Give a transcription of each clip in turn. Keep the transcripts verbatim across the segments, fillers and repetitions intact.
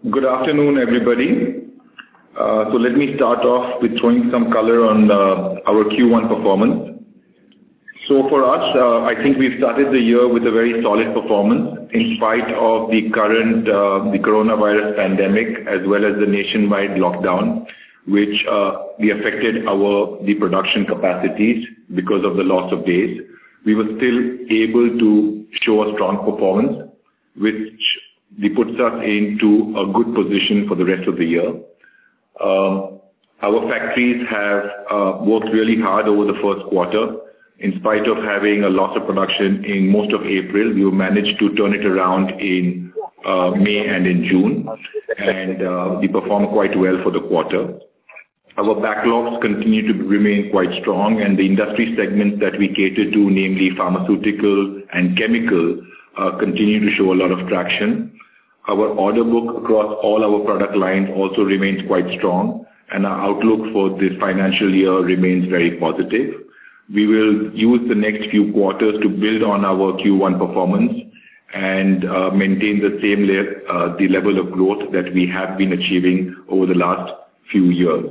Good afternoon, everybody. Uh, so let me start off with throwing some color on uh, our Q one performance. So for us, uh, I think we've started the year with a very solid performance in spite of the current uh, the coronavirus pandemic as well as the nationwide lockdown, which uh, we affected our the production capacities because of the loss of days. We were still able to show a strong performance, which puts us into a good position for the rest of the year. Um, our factories have uh, worked really hard over the first quarter. In spite of having a loss of production in most of April, we managed to turn it around in uh, May and in June, and uh, we performed quite well for the quarter. Our backlogs continue to remain quite strong, and the industry segments that we cater to, namely pharmaceutical and chemical, uh, continue to show a lot of traction. Our order book across all our product lines also remains quite strong, and our outlook for this financial year remains very positive. We will use the next few quarters to build on our Q one performance and uh, maintain the same le- uh, the level of growth that we have been achieving over the last few years.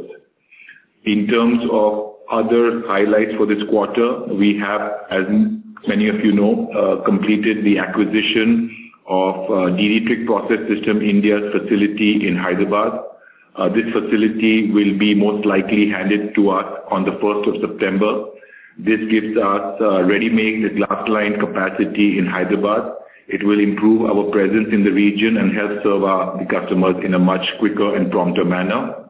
In terms of other highlights for this quarter, we have, as many of you know, uh, completed the acquisition of uh, Dietrich Process System India's facility in Hyderabad. Uh, this facility will be most likely handed to us on the first of September. This gives us uh, ready-made glass line capacity in Hyderabad. It will improve our presence in the region and help serve our, the customers in a much quicker and prompter manner.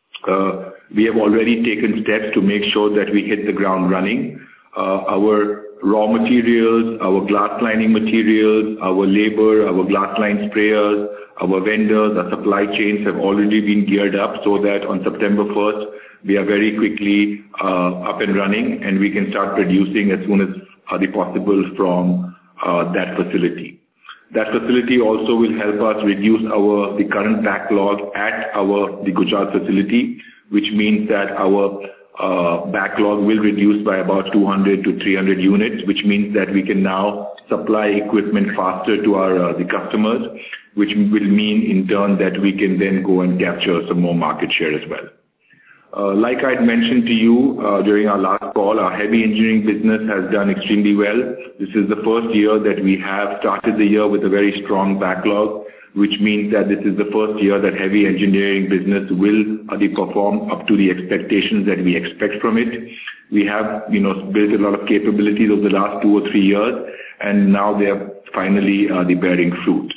Uh, we have already taken steps to make sure that we hit the ground running. Uh, our raw materials, our glass lining materials, our labor, our glass line sprayers, our vendors, our supply chains have already been geared up so that on September first, we are very quickly uh, up and running, and we can start producing as soon as uh, possible from uh, that facility. That facility also will help us reduce our the current backlog at our the Gujarat facility, which means that our uh, backlog will reduce by about two hundred to three hundred units, which means that we can now supply equipment faster to our uh, the customers, which will mean in turn that we can then go and capture some more market share as well. Uh, like I had mentioned to you uh, during our last call, our heavy engineering business has done extremely well. This is the first year that we have started the year with a very strong backlog, which means that this is the first year that heavy engineering business will uh, perform up to the expectations that we expect from it. We have, you know, built a lot of capabilities over the last two or three years, and now they are finally uh, the bearing fruit.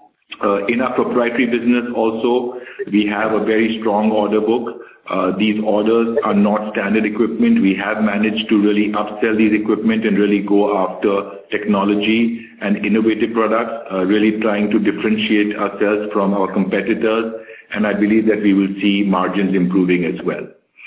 Uh, in our proprietary business also, we have a very strong order book. Uh, these orders are not standard equipment. We have managed to really upsell these equipment and really go after technology and innovative products, uh, really trying to differentiate ourselves from our competitors, and I believe that we will see margins improving as well.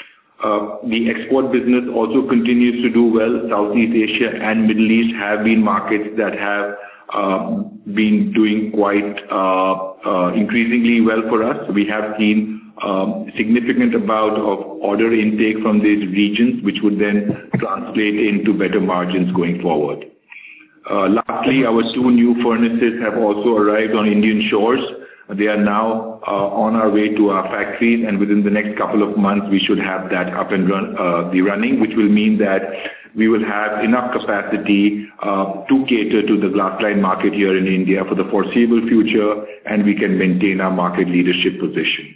Uh, the export business also continues to do well. Southeast Asia and Middle East have been markets that have uh, been doing quite uh, uh, increasingly well for us. We have seen Um, significant amount of order intake from these regions, which would then translate into better margins going forward. Uh, lastly, our two new furnaces have also arrived on Indian shores. They are now uh, on our way to our factories, and within the next couple of months, we should have that up and run, uh, the running, which will mean that we will have enough capacity uh, to cater to the glass-line market here in India for the foreseeable future, and we can maintain our market leadership position.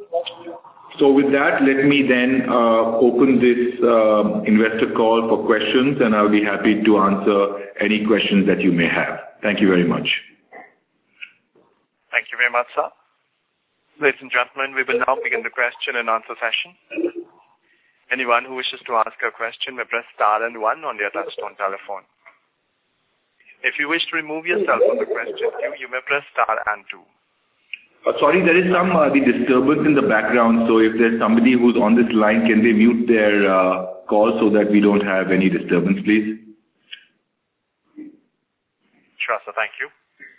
So with that, let me then uh, open this uh, investor call for questions, and I'll be happy to answer any questions that you may have. Thank you very much. Thank you very much, sir. Ladies and gentlemen, we will now begin the question and answer session. Anyone who wishes to ask a question may press star and one on their touchtone telephone. If you wish to remove yourself from the question queue, you may press star and two. Uh, sorry, there is some uh, the disturbance in the background, so if there's somebody who's on this line, can they mute their uh, call so that we don't have any disturbance, please? Sure, sir. Thank you.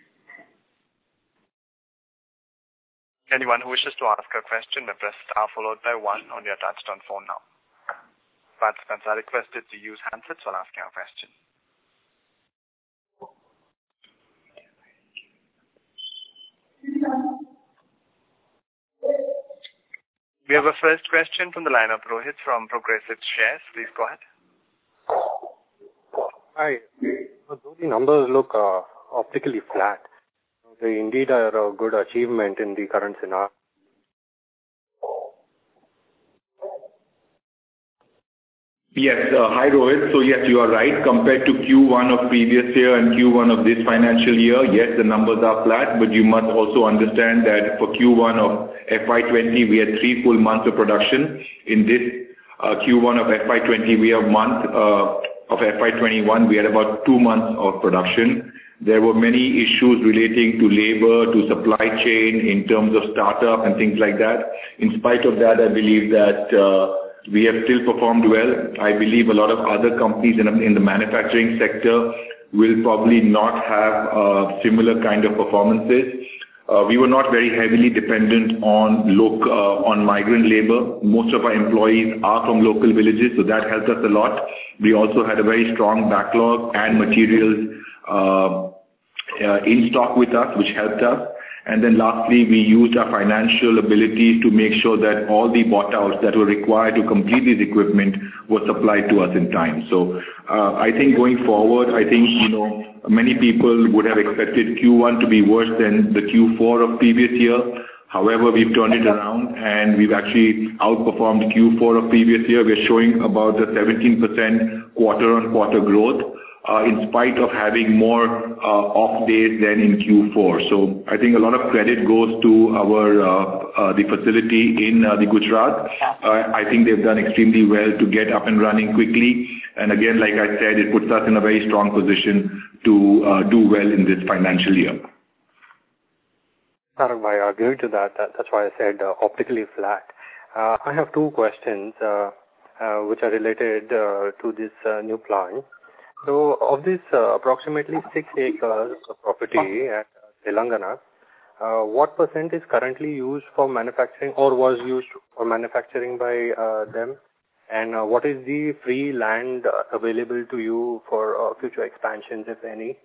Anyone who wishes to ask a question may press star followed by one on your touchtone phone now. Participants are requested to use handsets while asking a question. We have a first question from the line of Rohit from Progressive Shares. Please go ahead. Hi. Though the numbers look uh, optically flat, they indeed are a good achievement in the current scenario. Yes. uh, Hi, Rohit. So yes, you are right. Compared to Q one of previous year and Q one of this financial year, yes, the numbers are flat, but you must also understand that for Q one of F Y twenty, we had three full months of production. In this uh, Q one of F Y twenty, we have month uh, of F Y twenty-one, we had about two months of production. There were many issues relating to labor, to supply chain, in terms of startup and things like that. In spite of that, I believe that uh, we have still performed well. I believe a lot of other companies in, in the manufacturing sector will probably not have uh, similar kind of performances. Uh, we were not very heavily dependent on loc, uh, on migrant labor. Most of our employees are from local villages, so that helped us a lot. We also had a very strong backlog and materials uh, uh, in stock with us, which helped us. And then lastly, we used our financial abilities to make sure that all the bought outs that were required to complete this equipment were supplied to us in time. So uh, I think going forward, I think, you know, many people would have expected Q one to be worse than the Q four of previous year. However, we've turned it around and we've actually outperformed Q four of previous year. We're showing about the seventeen percent quarter-on-quarter growth. Uh, in spite of having more uh, off days than in Q four. So I think a lot of credit goes to our uh, uh, the facility in uh, the Gujarat. Uh, I think they've done extremely well to get up and running quickly. And again, like I said, it puts us in a very strong position to uh, do well in this financial year. Tarak, I agree to that. that. That's why I said uh, optically flat. Uh, I have two questions uh, uh, which are related uh, to this uh, new plant. So, of this uh, approximately six acres of property at Telangana, uh, what percent is currently used for manufacturing or was used for manufacturing by uh, them? And uh, what is the free land uh, available to you for uh, future expansions, if any?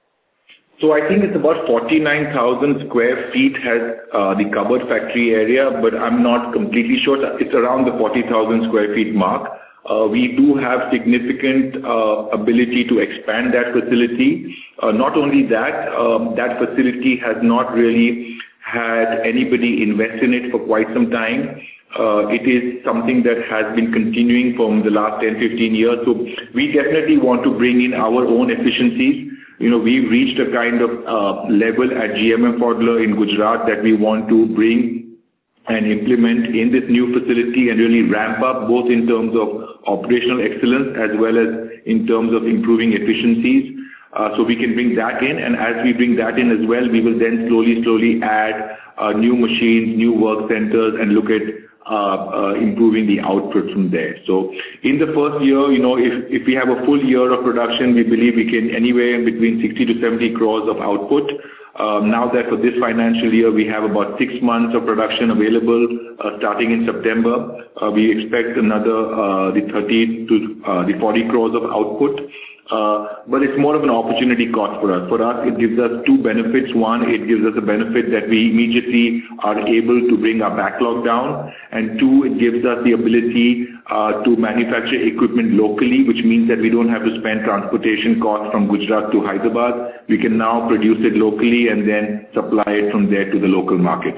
So I think it's about forty-nine thousand square feet has uh, the covered factory area, but I'm not completely sure. It's around the forty thousand square feet mark. Uh, we do have significant uh, ability to expand that facility. Uh, not only that, um, that facility has not really had anybody invest in it for quite some time. Uh, it is something that has been continuing from the last ten, fifteen years. So we definitely want to bring in our own efficiencies. You know, we've reached a kind of uh, level at G M M Pfaudler in Gujarat that we want to bring and implement in this new facility and really ramp up both in terms of operational excellence as well as in terms of improving efficiencies. Uh, so we can bring that in, and as we bring that in as well, we will then slowly, slowly add uh, new machines, new work centers, and look at uh, uh, improving the output from there. So in the first year, you know, if, if we have a full year of production, we believe we can anywhere in between sixty to seventy crores of output. Um, now that for this financial year we have about six months of production available uh, starting in September, uh, we expect another uh, the thirty to uh, the forty crores of output. Uh, but it's more of an opportunity cost for us. For us, it gives us two benefits. One, it gives us a benefit that we immediately are able to bring our backlog down. And two, it gives us the ability uh, to manufacture equipment locally, which means that we don't have to spend transportation costs from Gujarat to Hyderabad. We can now produce it locally and then supply it from there to the local market.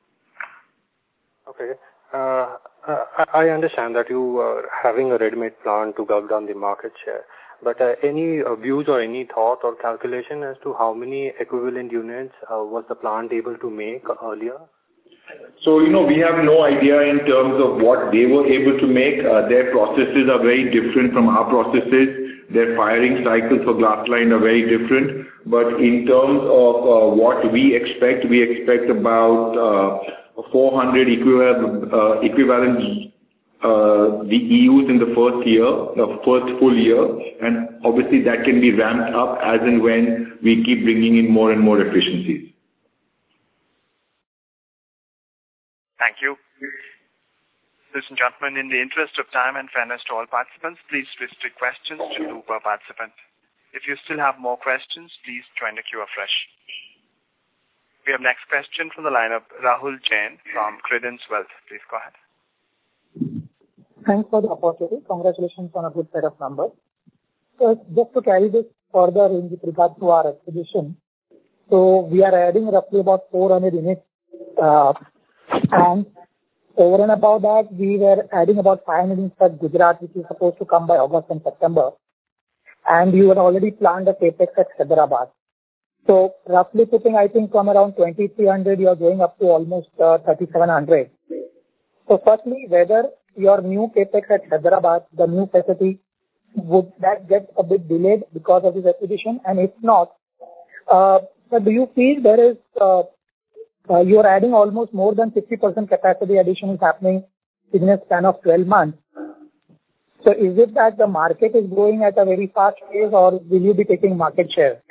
Okay. Uh, I understand that you are having a ready-made plant to gulp down the market share. But uh, any uh, views or any thought or calculation as to how many equivalent units uh, was the plant able to make earlier? So, you know, we have no idea in terms of what they were able to make. Uh, their processes are very different from our processes. Their firing cycles for glass-lined are very different. But in terms of uh, what we expect, we expect about uh, four hundred equivalent, uh, equivalent Uh, the E Us in the first year, the first full year, and obviously that can be ramped up as and when we keep bringing in more and more efficiencies. Thank you. Ladies and gentlemen, in the interest of time and fairness to all participants, please restrict questions to two per participant. If you still have more questions, please join the queue afresh. We have next question from the line of Rahul Jain from Credence Wealth. Please go ahead. Thanks for the opportunity. Congratulations on a good set of numbers. So just to carry this further in with regard to our acquisition, so we are adding roughly about four hundred units, uh, and over and above that, we were adding about five hundred units at Gujarat, which is supposed to come by August and September. And you had already planned a capex at Hyderabad. So roughly putting, I think from around twenty-three hundred, you are going up to almost uh, thirty-seven hundred. So firstly, whether your new capex at Hyderabad, the new facility, would that get a bit delayed because of this acquisition? And if not, uh, do you feel there is, uh, uh, you are adding almost more than fifty percent capacity addition is happening in a span of twelve months? So is it that the market is growing at a very fast pace, or will you be taking market share?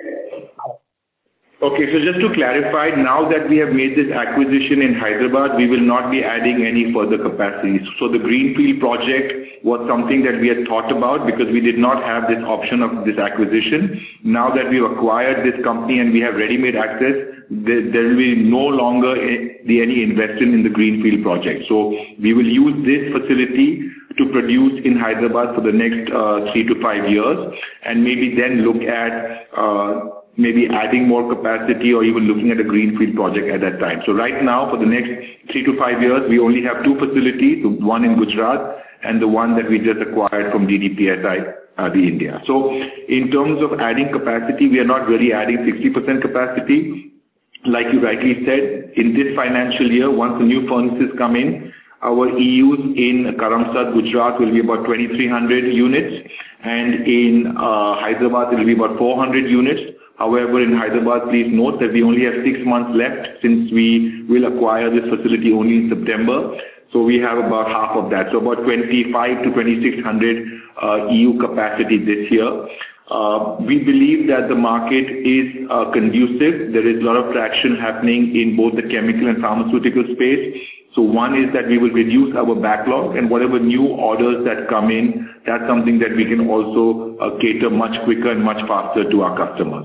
Okay, so just to clarify, now that we have made this acquisition in Hyderabad, we will not be adding any further capacity. So the Greenfield project was something that we had thought about because we did not have this option of this acquisition. Now that we've acquired this company and we have ready-made access, there, there will be no longer any, any investment in the Greenfield project. So we will use this facility to produce in Hyderabad for the next uh, three to five years and maybe then look at uh, maybe adding more capacity or even looking at a greenfield project at that time. So right now, for the next three to five years, we only have two facilities, one in Gujarat and the one that we just acquired from D D P S I, uh, the India. So in terms of adding capacity, we are not really adding sixty percent capacity. Like you rightly said, in this financial year, once the new furnaces come in, our E Us in Karamsad, Gujarat will be about twenty-three hundred units, and in uh, Hyderabad it will be about four hundred units. However, in Hyderabad, please note that we only have six months left since we will acquire this facility only in September. So we have about half of that. So about twenty-five to twenty-six hundred uh, E U capacity this year. Uh, we believe that the market is uh, conducive. There is a lot of traction happening in both the chemical and pharmaceutical space. So one is that we will reduce our backlog, and whatever new orders that come in, that's something that we can also uh, cater much quicker and much faster to our customers.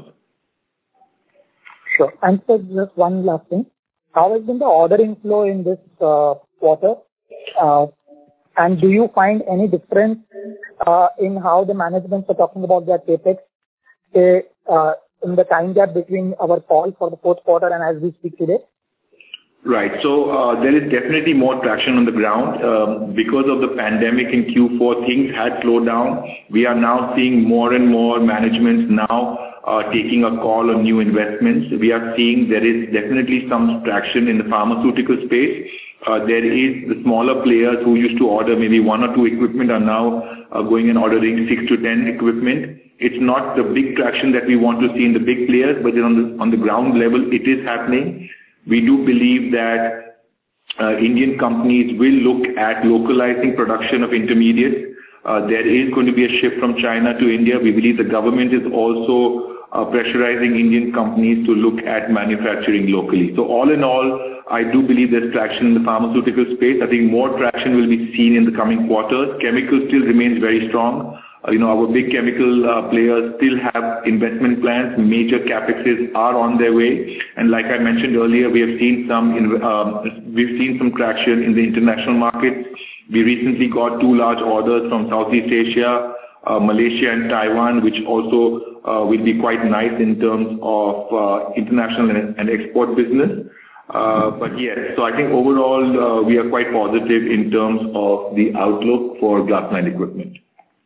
Sure. And so just one last thing. How has been the order inflow in this uh, quarter? Uh, and do you find any difference uh, in how the management are talking about their capex say, uh, in the time gap between our call for the fourth quarter and as we speak today? Right. So uh, there is definitely more traction on the ground. Um, because of the pandemic in Q four, things had slowed down. We are now seeing more and more managements now uh, taking a call on new investments. We are seeing there is definitely some traction in the pharmaceutical space. Uh, there is the smaller players who used to order maybe one or two equipment are now uh, going and ordering six to ten equipment. It's not the big traction that we want to see in the big players, but on the, on the ground level, it is happening. We do believe that uh, Indian companies will look at localizing production of intermediates. Uh, there is going to be a shift from China to India. We believe the government is also uh, pressurizing Indian companies to look at manufacturing locally. So all in all, I do believe there's traction in the pharmaceutical space. I think more traction will be seen in the coming quarters. Chemical still remains very strong. Uh, you know, our big chemical uh, players still have investment plans. Major capexes are on their way. And like I mentioned earlier, we have seen some, in, um, we've seen some traction in the international markets. We recently got two large orders from Southeast Asia, uh, Malaysia and Taiwan, which also uh, will be quite nice in terms of uh, international and, and export business. Uh, but yes, so I think overall uh, we are quite positive in terms of the outlook for glass-lined equipment.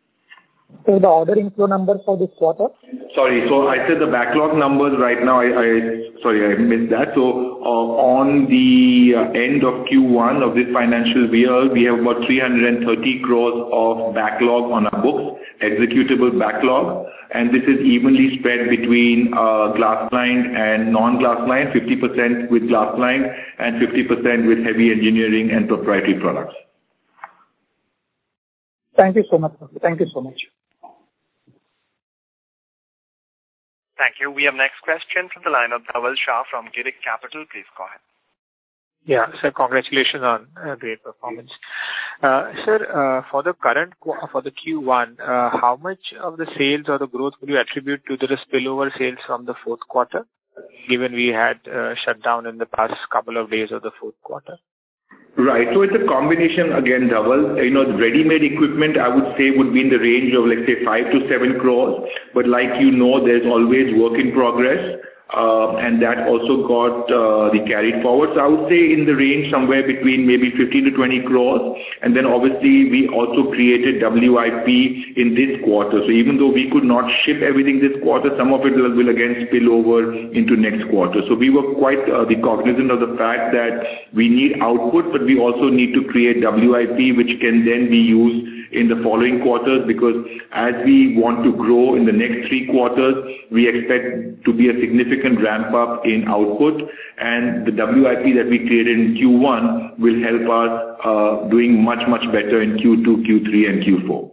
So the order inflow numbers for this quarter? Sorry, so I said the backlog numbers right now, I, I sorry, I missed that. So uh, on the uh, end of Q one of this financial year, we have about three hundred thirty crores of backlog on our books, executable backlog, and this is evenly spread between uh, glass-lined and non-glass-lined, fifty percent with glass-lined and fifty percent with heavy engineering and proprietary products. Thank you so much. Thank you so much. Thank you. We have next question from the line of Dhaval Shah from Girik Capital. Please go ahead. Yeah, sir, congratulations on uh, great performance. Uh, sir, uh, for the current, for the Q one, uh, how much of the sales or the growth would you attribute to the spillover sales from the fourth quarter, given we had uh, shut down in the past couple of days of the fourth quarter? Right. So it's a combination again, Dhaval. You know, ready-made equipment, I would say, would be in the range of, let's say, five to seven crores. But like you know, there's always work in progress. Uh, and that also got uh, the carried forward. So I would say in the range somewhere between maybe fifteen to twenty crores. And then obviously we also created W I P in this quarter. So even though we could not ship everything this quarter, some of it will, will again spill over into next quarter. So we were quite uh, the cognizant of the fact that we need output, but we also need to create W I P, which can then be used in the following quarters, because as we want to grow in the next three quarters, we expect to be a significant ramp up in output, and the W I P that we created in Q one will help us uh, doing much, much better in Q two, Q three and Q four.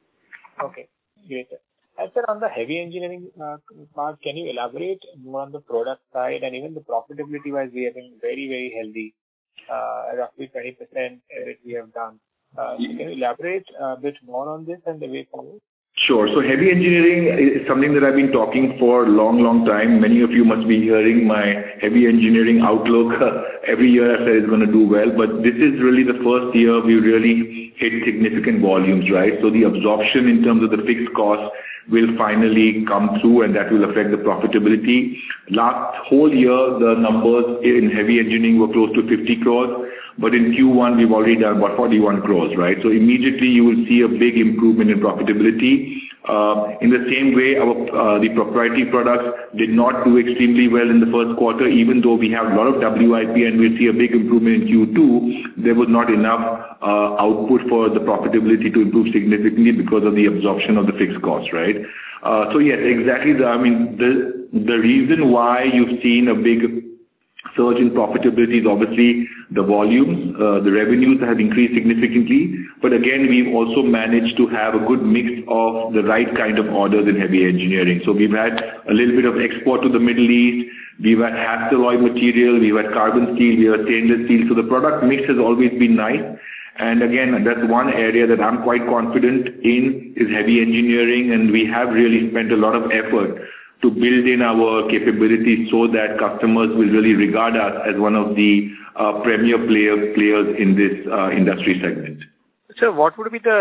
Okay, great. And sir, on the heavy engineering uh, part, can you elaborate more on the product side, and even the profitability wise, we have been very, very healthy, uh, roughly twenty percent that we have done. Uh, so can you elaborate a bit more on this and the way forward? Sure. So heavy engineering is something that I've been talking for a long, long time. Many of you must be hearing my heavy engineering outlook. Every year I say it's going to do well, but this is really the first year we really hit significant volumes, right? So the absorption in terms of the fixed costs will finally come through, and that will affect the profitability. Last whole year, the numbers in heavy engineering were close to fifty crores. But in Q one, we've already done about forty-one crores, right? So immediately you will see a big improvement in profitability. Uh, in the same way, our uh, the proprietary products did not do extremely well in the first quarter, even though we have a lot of W I P and we'll see a big improvement in Q two. There was not enough uh, output for the profitability to improve significantly because of the absorption of the fixed costs, right? Uh, so yes, exactly. The, I mean, the the reason why you've seen a big surge in profitability is obviously the volumes, uh, the revenues have increased significantly, but again, we've also managed to have a good mix of the right kind of orders in heavy engineering. So we've had a little bit of export to the Middle East, we've had Hastelloy material, we've had carbon steel, we have stainless steel, so the product mix has always been nice. And again, that's one area that I'm quite confident in is heavy engineering, and we have really spent a lot of effort to build in our capabilities so that customers will really regard us as one of the uh, premier player, players in this uh, industry segment. So what would be the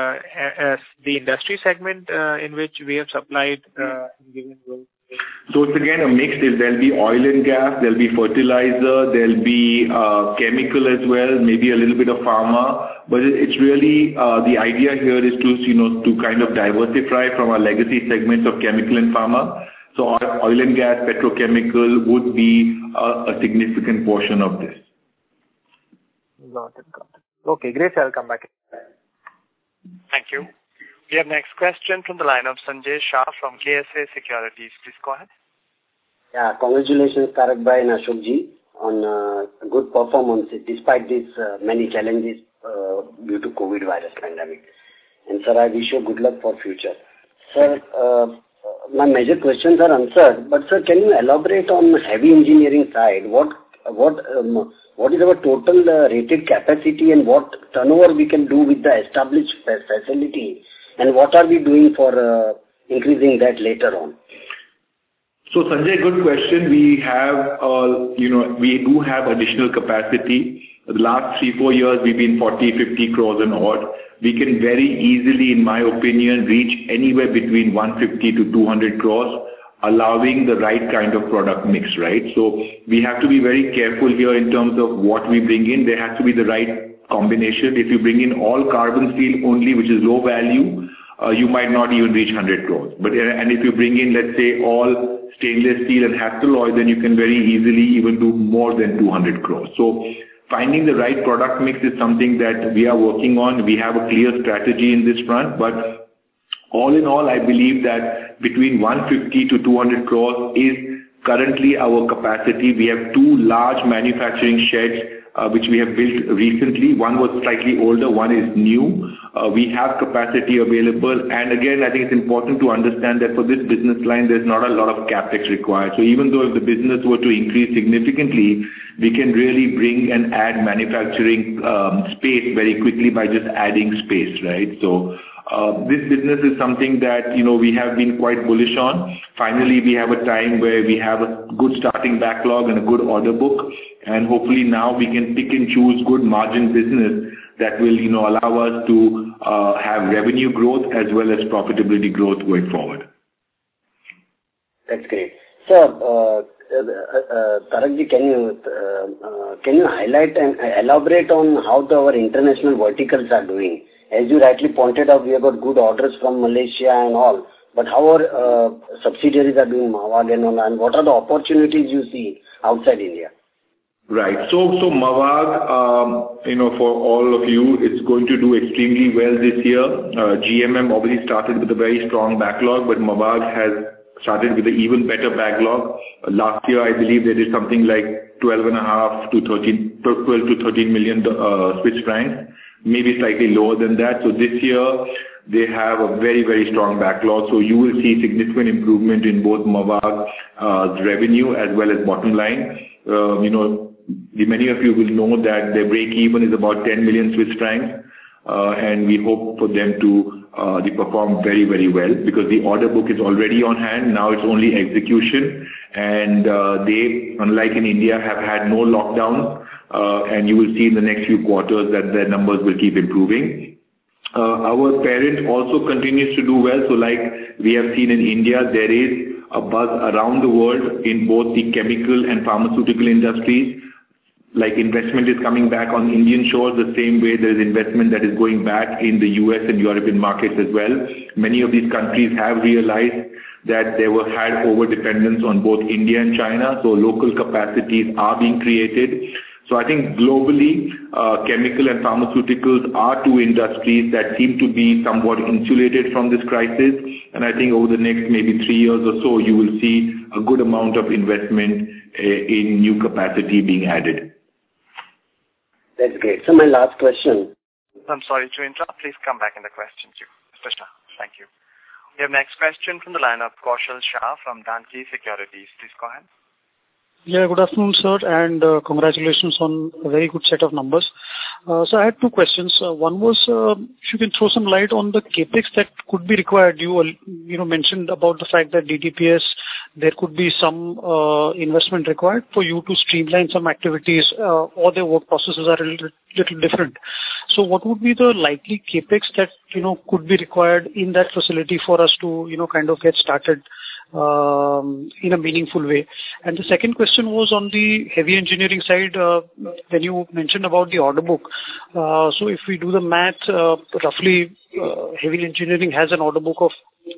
uh, uh, the industry segment uh, in which we have supplied uh, in given role? So it's again a mix. There'll be oil and gas, there'll be fertilizer, there'll be uh, chemical as well, maybe a little bit of pharma. But it's really uh, the idea here is to you know to kind of diversify from our legacy segments of chemical and pharma. So oil and gas, petrochemical would be a, a significant portion of this. Got it, got it. Okay, great. I'll come back. Thank you. We have next question from the line of Sanjay Shah from K S A Securities. Please go ahead. Yeah, congratulations Tarak Bhai and Ashok Ji on uh, good performance despite these uh, many challenges uh, due to COVID virus pandemic. And sir, I wish you good luck for future. Sir, uh, my major questions are answered, but sir, can you elaborate on heavy engineering side? What what um, what is our total uh, rated capacity and what turnover we can do with the established facility, and what are we doing for uh, increasing that later on? So Sanjay, good question. We have, uh, you know, we do have additional capacity. The last three, four years, we've been forty, fifty crores and odd. We can very easily, in my opinion, reach anywhere between one fifty to two hundred crores, allowing the right kind of product mix, right? So we have to be very careful here in terms of what we bring in. There has to be the right combination. If you bring in all carbon steel only, which is low value, uh, you might not even reach one hundred crores. But and if you bring in, let's say, all stainless steel and Hastelloy, then you can very easily even do more than two hundred crores. So finding the right product mix is something that we are working on. We have a clear strategy in this front, but all in all, I believe that between one fifty to two hundred crores is currently our capacity. We have two large manufacturing sheds uh, which we have built recently. One was slightly older, one is new. Uh, we have capacity available, and again, I think it's important to understand that for this business line, there's not a lot of capex required. So even though if the business were to increase significantly, we can really bring and add manufacturing um, space very quickly by just adding space, right? So Uh, this business is something that, you know, we have been quite bullish on. Finally, we have a time where we have a good starting backlog and a good order book, and hopefully now we can pick and choose good margin business that will, you know, allow us to uh, have revenue growth as well as profitability growth going forward. That's great. Sir, uh, uh, uh, Tarakji, can you uh, uh, can you highlight and elaborate on how the, our international verticals are doing? As you rightly pointed out, we have got good orders from Malaysia and all, but how our uh, subsidiaries are doing, Mavag and all, and what are the opportunities you see outside India? Right. So, so Mavag, um, you know, for all of you, it's going to do extremely well this year. Uh, G M M obviously started with a very strong backlog, but Mavag has started with an even better backlog. Uh, last year, I believe they did something like twelve and a half to thirteen, twelve to thirteen million uh, Swiss francs, maybe slightly lower than that. So this year, they have a very, very strong backlog. So you will see significant improvement in both Mavag uh, revenue as well as bottom line. Uh, you know, the many of you will know that their break even is about ten million Swiss francs, uh, and we hope for them to uh, they perform very, very well because the order book is already on hand. Now it's only execution, and uh, they, unlike in India, have had no lockdowns, uh, and you will see in the next few quarters that their numbers will keep improving. Uh, our parent also continues to do well. So like we have seen in India, there is a buzz around the world in both the chemical and pharmaceutical industries. Like investment is coming back on Indian shores the same way there is investment that is going back in the U S and European markets as well. Many of these countries have realized that they were had over-dependence on both India and China, so local capacities are being created. So I think globally, uh, chemical and pharmaceuticals are two industries that seem to be somewhat insulated from this crisis. And I think over the next maybe three years or so, you will see a good amount of investment uh, in new capacity being added. That's great. So my last question. I'm sorry to interrupt. Please come back in the question queue. Mister Shah, thank you. We have next question from the line of Kaushal Shah from Danki Securities. Please go ahead. Yeah, good afternoon, sir, and uh, congratulations on a very good set of numbers. Uh, so I had two questions. Uh, one was, uh, if you can throw some light on the capex that could be required. You, uh, you know, mentioned about the fact that D T P S, there could be some uh, investment required for you to streamline some activities, uh, or their work processes are a little, little different. So what would be the likely capex that, you know, could be required in that facility for us to, you know, kind of get started um, in a meaningful way? And the second question was on the heavy engineering side, uh, when you mentioned about the order book. Uh, so if we do the math, uh, roughly uh, heavy engineering has an order book of,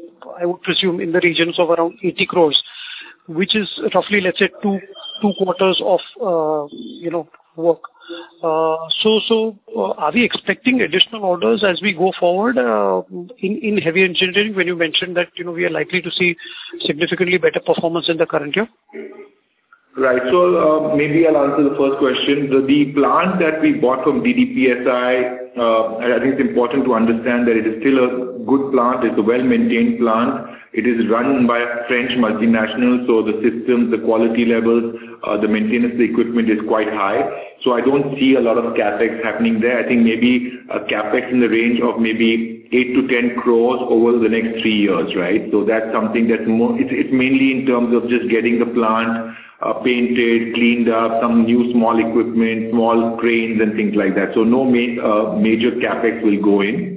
I would presume, in the regions of around eighty crores, which is roughly, let's say, two two quarters of, uh, you know, work. Uh, so, so uh, are we expecting additional orders as we go forward uh, in in heavy engineering? When you mentioned that, you know, we are likely to see significantly better performance in the current year. Right. So uh, maybe I'll answer the first question. The, the plant that we bought from D D P S I, uh, I think it's important to understand that it is still a good plant. It's a well-maintained plant. It is run by a French multinational, so the systems, the quality levels, uh, the maintenance of the equipment is quite high. So I don't see a lot of capex happening there. I think maybe a capex in the range of maybe eight to ten crores over the next three years, right? So that's something that's more, it's, it's mainly in terms of just getting the plant uh, painted, cleaned up, some new small equipment, small cranes and things like that. So no ma- uh, major capex will go in.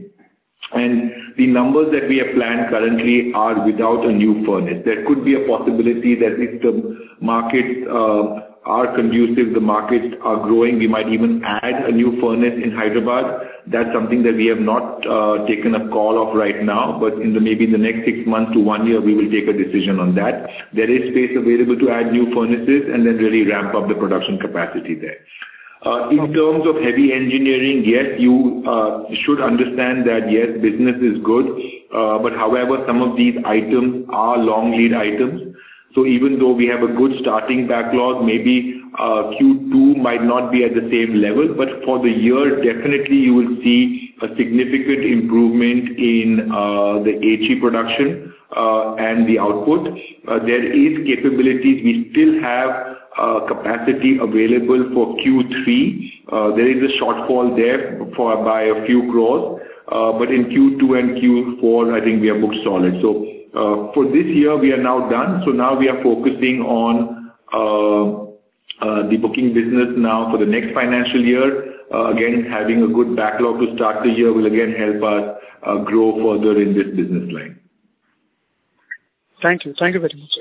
And the numbers that we have planned currently are without a new furnace. There could be a possibility that if the markets uh, are conducive, the markets are growing, we might even add a new furnace in Hyderabad. That's something that we have not uh, taken a call of right now, but in the maybe the next six months to one year, we will take a decision on that. There is space available to add new furnaces and then really ramp up the production capacity there. Uh, in terms of heavy engineering, yes, you uh, should understand that, yes, business is good, uh, but however, some of these items are long lead items. So even though we have a good starting backlog, maybe uh, Q two might not be at the same level, but for the year, definitely you will see a significant improvement in uh, the H E production uh, and the output. Uh, there is capabilities. We still have Uh, capacity available for Q three. Uh, there is a shortfall there for by a few crores. but in Q two and Q four, I think we are booked solid. So uh, for this year, we are now done. So now we are focusing on uh, uh, the booking business now for the next financial year. Uh, again, having a good backlog to start the year will again help us uh, grow further in this business line. Thank you. Thank you very much.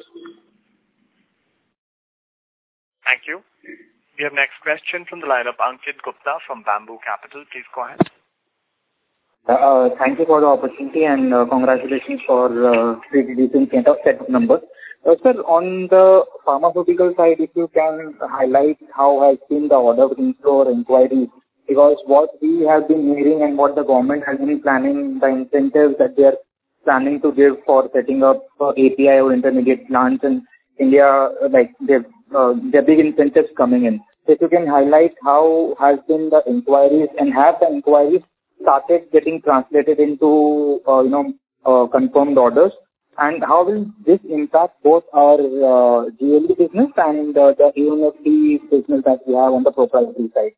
Thank you. We have next question from the line of Ankit Gupta from Bamboo Capital. Please go ahead. Uh, thank you for the opportunity and uh, congratulations for uh, pretty decent set of, set of numbers. Uh, sir, on the pharmaceutical side, if you can highlight how has been the order inflow or inquiries, because what we have been hearing and what the government has been planning, the incentives that they are planning to give for setting up uh, A P I or intermediate plants in India, like they've uh, there are big incentives coming in. So if you can highlight how has been the inquiries and have the inquiries started getting translated into uh, you know uh, confirmed orders, and how will this impact both our uh, G L D business and uh, the A M F T business that we have on the proprietary side?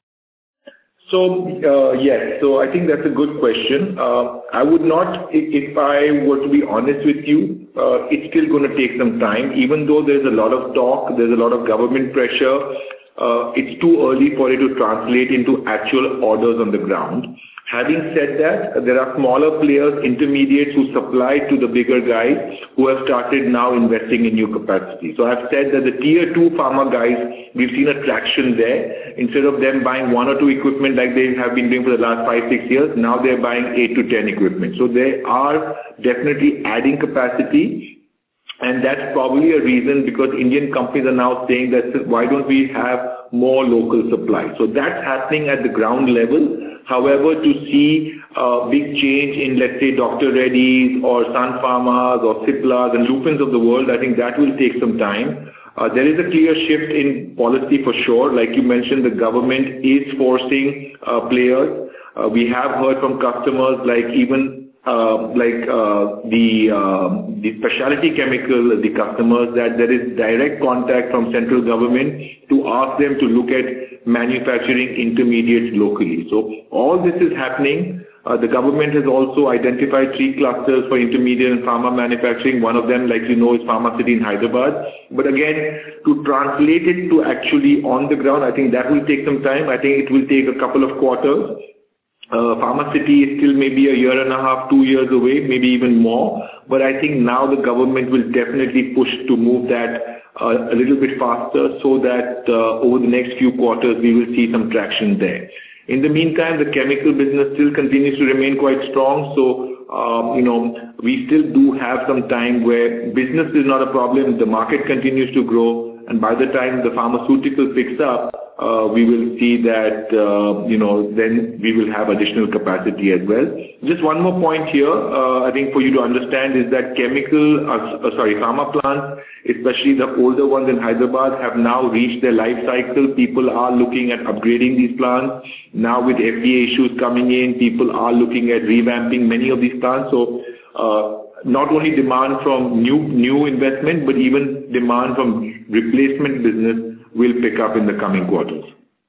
So, uh, yes, so I think that's a good question. Uh, I would not, if, if I were to be honest with you, uh, it's still going to take some time. Even though there's a lot of talk, there's a lot of government pressure, uh, it's too early for it to translate into actual orders on the ground. Having said that, there are smaller players, intermediates who supply to the bigger guys who have started now investing in new capacity. So I've said that the tier two pharma guys, we've seen a traction there. Instead of them buying one or two equipment like they have been doing for the last five, six years, now they're buying eight to ten equipment. So they are definitely adding capacity. And that's probably a reason because Indian companies are now saying that why don't we have more local supply? So that's happening at the ground level. However, to see a big change in, let's say, Doctor Reddy's or Sun Pharmas or Ciplas and Lupins of the world, I think that will take some time. Uh, there is a clear shift in policy for sure. Like you mentioned, the government is forcing uh, players. Uh, we have heard from customers like even Uh, like uh, the uh, the specialty chemical, the customers, that there is direct contact from central government to ask them to look at manufacturing intermediates locally. So all this is happening. Uh, the government has also identified three clusters for intermediate and pharma manufacturing. One of them, like you know, is Pharma City in Hyderabad. But again, to translate it to actually on the ground, I think that will take some time. I think it will take a couple of quarters. Uh, Pharma City is still maybe a year and a half, two years away, maybe even more. But I think now the government will definitely push to move that uh, a little bit faster so that uh, over the next few quarters we will see some traction there. In the meantime, the chemical business still continues to remain quite strong. So, um, you know, we still do have some time where business is not a problem. The market continues to grow. And by the time the pharmaceutical picks up, Uh, we will see that, uh, you know, then we will have additional capacity as well. Just one more point here, uh, I think for you to understand is that chemical, uh, uh, sorry, pharma plants, especially the older ones in Hyderabad, have now reached their life cycle. People are looking at upgrading these plants. Now with F D A issues coming in, people are looking at revamping many of these plants. So, uh, not only demand from new, new investment, but even demand from replacement business will pick up in the coming quarters.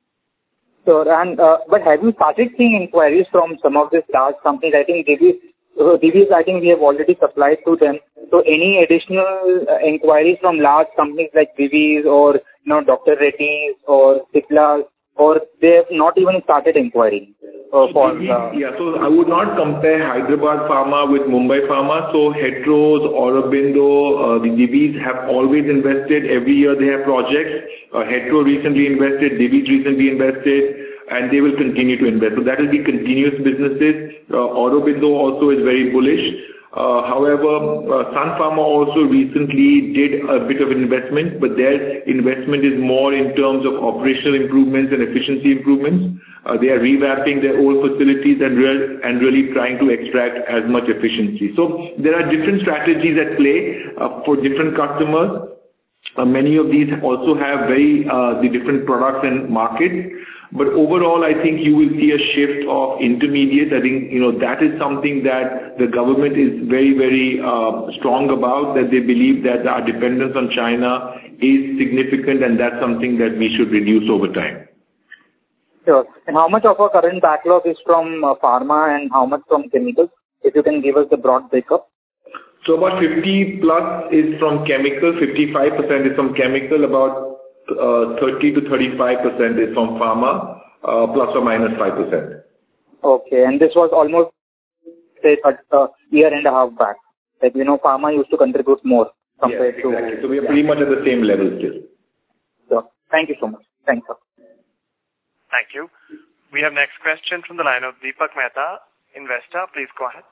Sure. And uh, but have you started seeing inquiries from some of these large companies? I think Divi's, uh, Divi's, I think we have already supplied to them. So any additional uh, inquiries from large companies like Divi's or you know Doctor Reddy's or Ciplas, or they have not even started inquiring? Uh, for, uh, yeah, so I would not compare Hyderabad Pharma with Mumbai Pharma. So Hetros, Aurobindo, uh, the Divi's have always invested. Every year they have projects. Uh, Hetero recently invested, Divi's recently invested, and they will continue to invest. So that will be continuous businesses. Uh, Aurobindo also is very bullish. Uh, however, uh, Sun Pharma also recently did a bit of investment, but their investment is more in terms of operational improvements and efficiency improvements. Uh, they are revamping their old facilities and, real, and really trying to extract as much efficiency. So there are different strategies at play uh, for different customers. Uh, many of these also have very uh, the different products and markets. But overall, I think you will see a shift of intermediates. I think, you know, that is something that the government is very, very uh, strong about, that they believe that our dependence on China is significant, and that's something that we should reduce over time. Sure. And how much of our current backlog is from uh, pharma and how much from chemicals? If you can give us the broad breakup. So about fifty plus is from chemical, fifty-five percent is from chemical, about uh, thirty to thirty-five percent is from pharma, uh, plus or minus five percent. Okay, and this was almost say a uh, year and a half back. Like, you know, pharma used to contribute more compared yes, exactly. to... So we are pretty much at the same level still. So, thank you so much. Thanks, sir. Thank you. We have next question from the line of Deepak Mehta, investor. Please go ahead.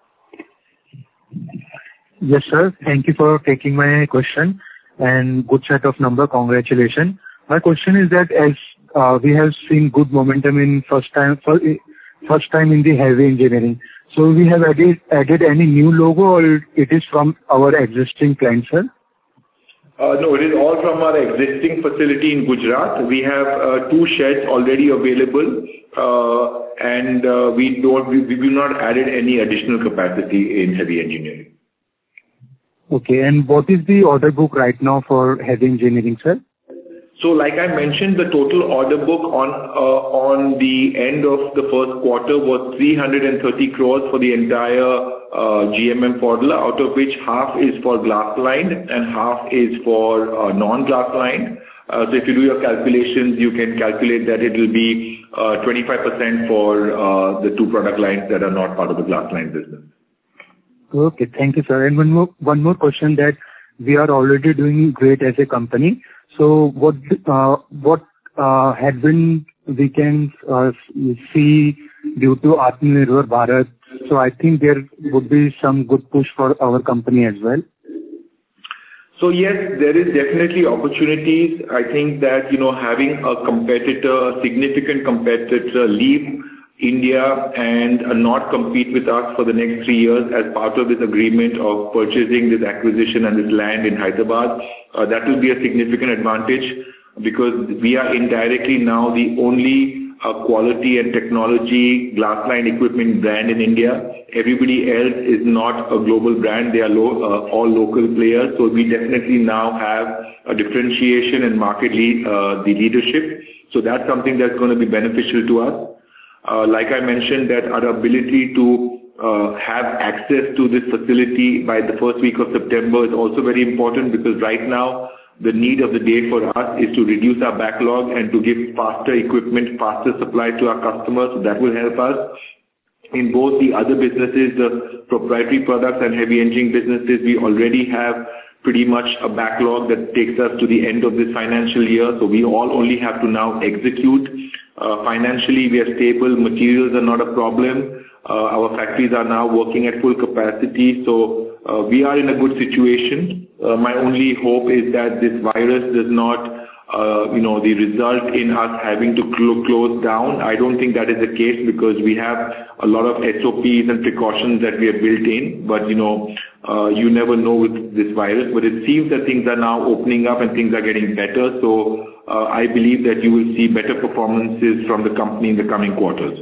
Yes, sir. Thank you for taking my question and good set of number. Congratulations. My question is that as uh, we have seen good momentum in first time, first time in the heavy engineering. So we have added, added any new logo or it is from our existing clients, sir? Uh, no, it is all from our existing facility in Gujarat. We have uh, two sheds already available uh, and uh, we don't, we, we will not added any additional capacity in heavy engineering. Okay, and what is the order book right now for heavy engineering, sir? So like I mentioned, the total order book on uh, on the end of the first quarter was three hundred thirty crores for the entire uh, G M M Pfaudler, out of which half is for glass lined and half is for uh, non-glass lined. Uh, so if you do your calculations, you can calculate that it will be uh, twenty-five percent for uh, the two product lines that are not part of the glass line business. Okay, thank you, sir. And one more, one more question that we are already doing great as a company. So what, uh, what, uh, headwind we can, uh, see due to Atmanirbhar Bharat? So I think there would be some good push for our company as well. So yes, there is definitely opportunities. I think that, you know, having a competitor, a significant competitor leave India and uh, not compete with us for the next three years as part of this agreement of purchasing this acquisition and this land in Hyderabad, uh, that will be a significant advantage because we are indirectly now the only uh, quality and technology glass line equipment brand in India. Everybody else is not a global brand. They are lo- uh, all local players. So we definitely now have a differentiation and market lead, uh, the leadership. So that's something that's going to be beneficial to us. Uh, like I mentioned, that our ability to uh, have access to this facility by the first week of September is also very important because right now the need of the day for us is to reduce our backlog and to give faster equipment, faster supply to our customers. So that will help us. In both the other businesses, the proprietary products and heavy engineering businesses, we already have pretty much a backlog that takes us to the end of this financial year. So we all only have to now execute. Uh, financially, we are stable. Materials are not a problem. Uh, our factories are now working at full capacity. So uh, we are in a good situation. Uh, my only hope is that this virus does not, uh, you know, the result in us having to cl- close down. I don't think that is the case because we have a lot of S O Ps and precautions that we have built in. But, you know, uh, you never know with this virus. But it seems that things are now opening up and things are getting better. So uh, I believe that you will see better performances from the company in the coming quarters.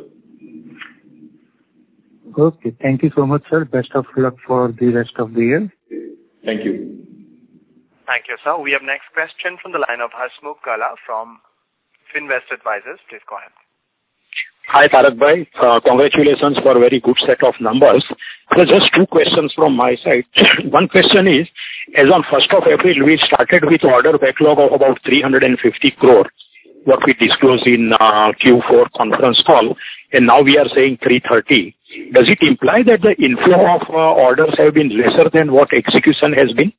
Okay. Thank you so much, sir. Best of luck for the rest of the year. Thank you. Thank you, sir. We have next question from the line of Hasmukh Gala from Finvest Advisors. Please go ahead. Hi, Tarak Bhai. Uh, congratulations for a very good set of numbers. So just two questions from my side. One question is, as on first of April, we started with order backlog of about three hundred fifty crore, what we disclosed in uh, Q four conference call, and now we are saying three thirty. Does it imply that the inflow of uh, orders have been lesser than what execution has been?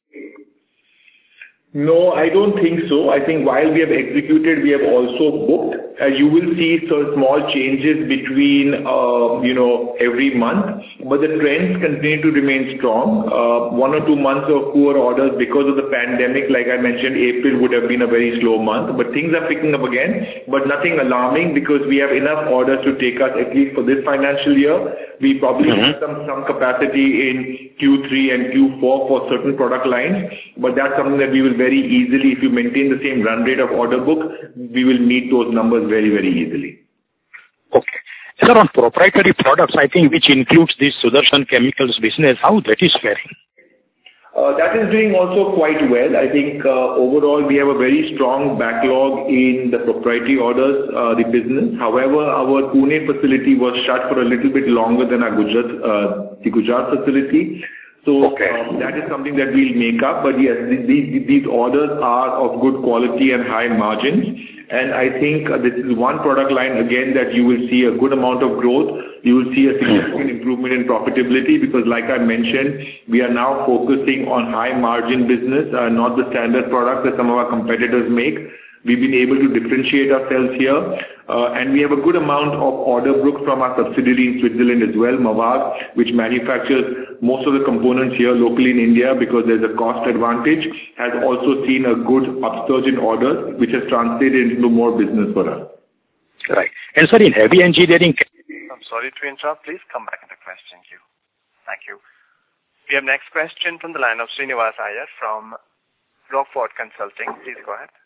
No, I don't think so. I think while we have executed, we have also booked. Uh, you will see some small changes between, uh, you know, every month, but the trends continue to remain strong. Uh, one or two months of poor orders because of the pandemic, like I mentioned, April would have been a very slow month, but things are picking up again, but nothing alarming because we have enough orders to take us at least for this financial year. We probably mm-hmm. have some, some capacity in Q three and Q four for certain product lines, but that's something that we will very easily, if you maintain the same run rate of order book, we will meet those numbers very, very easily. Okay. Sir, on proprietary products, I think which includes this Sudarshan Chemicals business, how that is faring? Uh, that is doing also quite well. I think uh, overall we have a very strong backlog in the proprietary orders, uh, the business. However, our Pune facility was shut for a little bit longer than our Gujarat, uh, the Gujarat facility. So okay. um, that is something that we'll make up. But yes, these, these orders are of good quality and high margins. And I think uh, this is one product line again that you will see a good amount of growth. You will see a significant improvement in profitability because like I mentioned, we are now focusing on high margin business, uh, not the standard products that some of our competitors make. We've been able to differentiate ourselves here, uh, and we have a good amount of order book from our subsidiary in Switzerland as well, Mavag, which manufactures most of the components here locally in India because there's a cost advantage, has also seen a good upsurge in orders, which has translated into more business for us. Right. And sir, in heavy engineering... I'm sorry to interrupt. Please come back in the question queue. Thank you. We have next question from the line of Srinivas Iyer from Rockford Consulting. Please go ahead.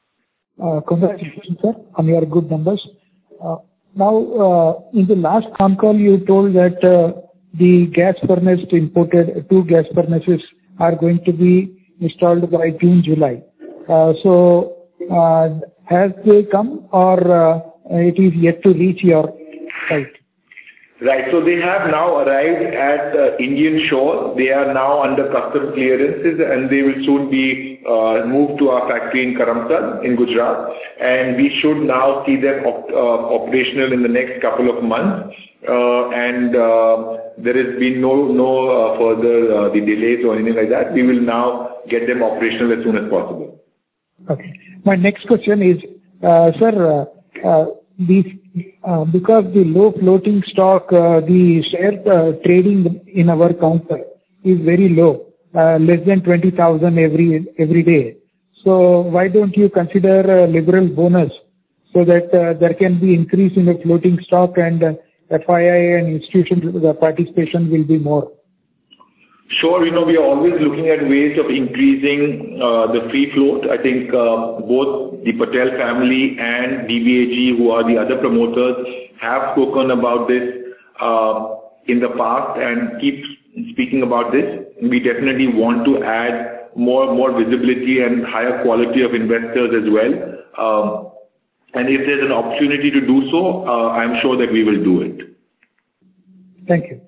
Uh, congratulations, sir, on your good numbers. Uh, now, uh, in the last con call, you told that uh, the gas furnace imported, two gas furnaces are going to be installed by June, July. Uh, so, uh, has they come or uh, it is yet to reach your site? Right. So they have now arrived at uh, Indian shore. They are now under custom clearances and they will soon be uh, moved to our factory in Karamsad in Gujarat. And we should now see them op- uh, operational in the next couple of months. Uh, and uh, there has been no no uh, further uh, the delays or anything like that. We will now get them operational as soon as possible. Okay. My next question is, uh, sir, uh, uh, these Uh, because the low floating stock, uh, the share uh, trading in our counter is very low, uh, less than twenty thousand every every day. So why don't you consider a liberal bonus so that uh, there can be increase in the floating stock and uh, F I I and institutional the participation will be more? Sure, you know, we are always looking at ways of increasing uh, the free float. I think uh, both the Patel family and D B A G, who are the other promoters, have spoken about this uh, in the past and keep speaking about this. We definitely want to add more, more visibility and higher quality of investors as well. Um, and if there's an opportunity to do so, uh, I'm sure that we will do it. Thank you.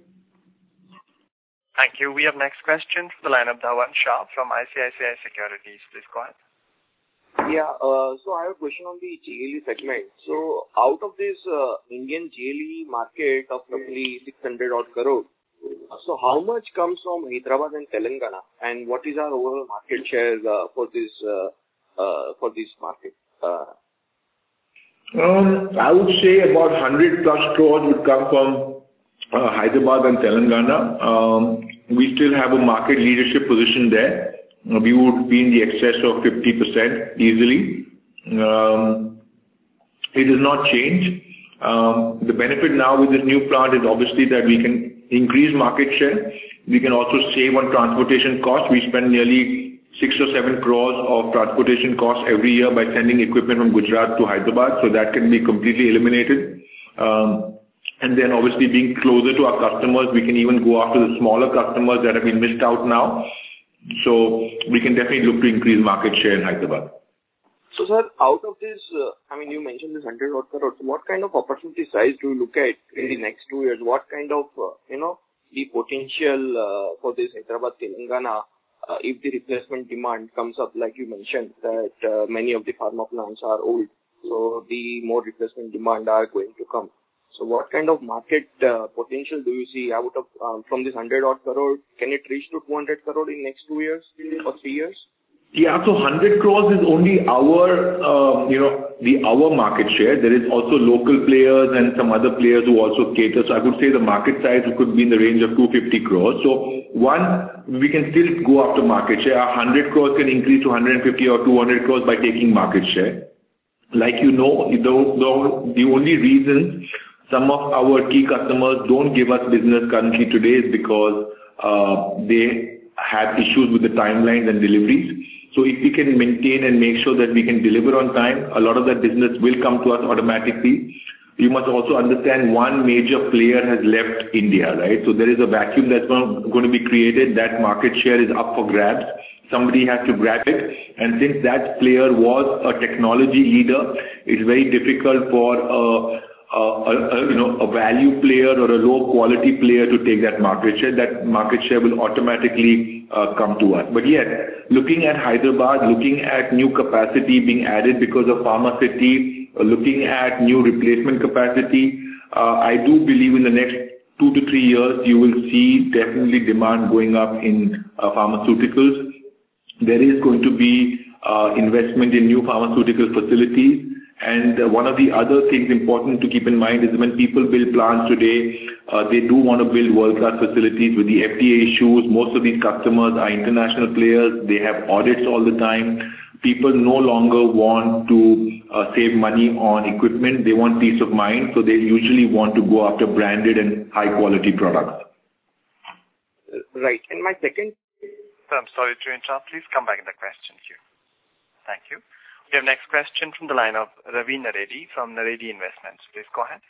Thank you. We have next question from the line of Dhawan Shah from I C I C I Securities. Please go ahead. Yeah, uh, so I have a question on the J L E segment. So out of this uh, Indian J L E market of roughly six hundred odd crore, so how much comes from Hyderabad and Telangana, and what is our overall market share uh, for this uh, uh, for this market? Uh, um, I would say about one hundred plus crores would come from Uh, Hyderabad and Telangana. Um, we still have a market leadership position there. Uh, we would be in the excess of fifty percent easily. Um, it has not changed. Um, the benefit now with this new plant is obviously that we can increase market share. We can also save on transportation costs. We spend nearly six or seven crores of transportation costs every year by sending equipment from Gujarat to Hyderabad, so that can be completely eliminated. Um, And then obviously being closer to our customers, we can even go after the smaller customers that have been missed out now. So we can definitely look to increase market share in Hyderabad. So sir, out of this, uh, I mean, you mentioned this one hundred odd crores. What kind of opportunity size do you look at in the next two years? What kind of, uh, you know, the potential uh, for this Hyderabad, Telangana, uh, if the replacement demand comes up, like you mentioned, that uh, many of the pharma plants are old, so the more replacement demand are going to come. So what kind of market uh, potential do you see out of um, from this one hundred odd crore? Can it reach to two hundred crore in next two years or three years? Yeah, so one hundred crores is only our, uh, you know, the our market share. There is also local players and some other players who also cater. So I would say the market size could be in the range of two hundred fifty crores. So one, we can still go after market share. one hundred crores can increase to one hundred fifty or two hundred crores by taking market share. Like you know, the, the, the only reason some of our key customers don't give us business currently today is because uh, they have issues with the timelines and deliveries. So if we can maintain and make sure that we can deliver on time, a lot of that business will come to us automatically. you must also understand one major player has left India, right? So there is a vacuum that's going to be created. That market share is up for grabs. Somebody has to grab it. And since that player was a technology leader, it's very difficult for a, a, a, you know, a value player or a low quality player to take that market share. That market share will automatically uh, come to us. But yes, looking at Hyderabad, looking at new capacity being added because of Pharma City, looking at new replacement capacity, uh, I do believe in the next two to three years, you will see definitely demand going up in uh, pharmaceuticals. There is going to be uh, investment in new pharmaceutical facilities. And uh, one of the other things important to keep in mind is when people build plants today, uh, they do want to build world-class facilities with the F D A issues. Most of these customers are international players. They have audits all the time. People no longer want to uh, save money on equipment. They want peace of mind. So they usually want to go after branded and high-quality products. Right. And my second... I'm sorry to interrupt. Please come back in the question queue. Thank you. We have next question from the line of Ravi Naredi from Naredi Investments. Please go ahead.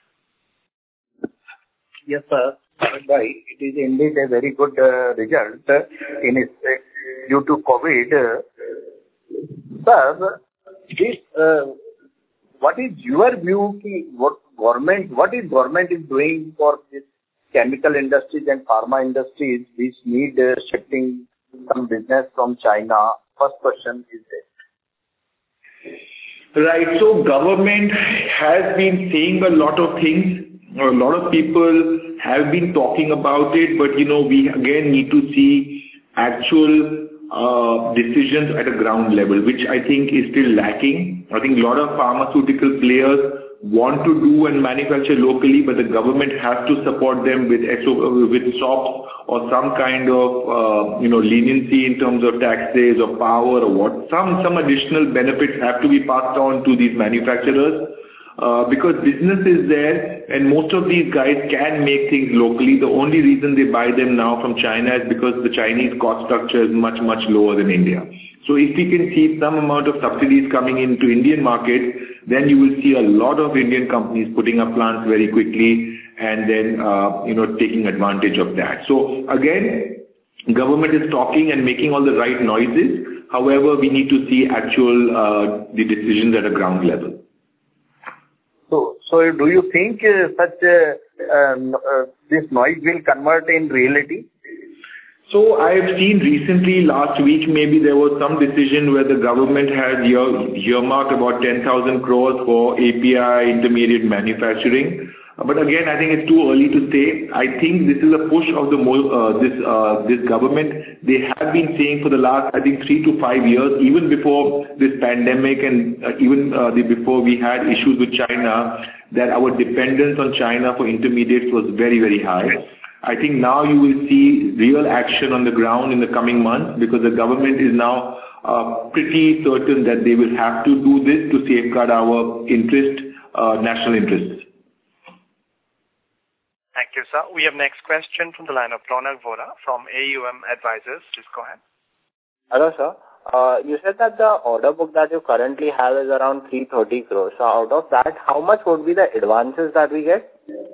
Yes, sir. It is indeed a very good uh, result in its, uh, due to COVID. Sir, this, uh, what is your view? What government, what is government is doing for this chemical industries and pharma industries which need uh, shifting some business from China? First question is this. Right. So government has been saying a lot of things. A lot of people have been talking about it, but you know, we again need to see actual uh, decisions at a ground level, which I think is still lacking. I think a lot of pharmaceutical players want to do and manufacture locally, but the government has to support them with S O, with S O Ps or some kind of uh, you know leniency in terms of taxes or power or what. Some some additional benefits have to be passed on to these manufacturers. Uh, because business is there and most of these guys can make things locally. The only reason they buy them now from China is because the Chinese cost structure is much, much lower than India. So if we can see some amount of subsidies coming into Indian market, then you will see a lot of Indian companies putting up plants very quickly and then, uh, you know, taking advantage of that. So again, government is talking and making all the right noises. However, we need to see actual, uh, the decisions at a ground level. So, so do you think uh, such uh, um, uh, this noise will convert in reality? So I have seen recently, last week maybe there was some decision where the government had ear, earmarked about ten thousand crores for A P I intermediate manufacturing. But again, I think it's too early to say. I think this is a push of the uh, this uh, this government. They have been saying for the last, I think, three to five years, even before this pandemic and uh, even uh, the, before we had issues with China, that our dependence on China for intermediates was very, very high. I think now you will see real action on the ground in the coming months because the government is now uh, pretty certain that they will have to do this to safeguard our interest, uh, national interests. Thank you, sir. We have next question from the line of Ronak Vora from A U M Advisors. Please go ahead. Hello, sir. Uh, you said that the order book that you currently have is around three hundred thirty crores. So out of that, how much would be the advances that we get?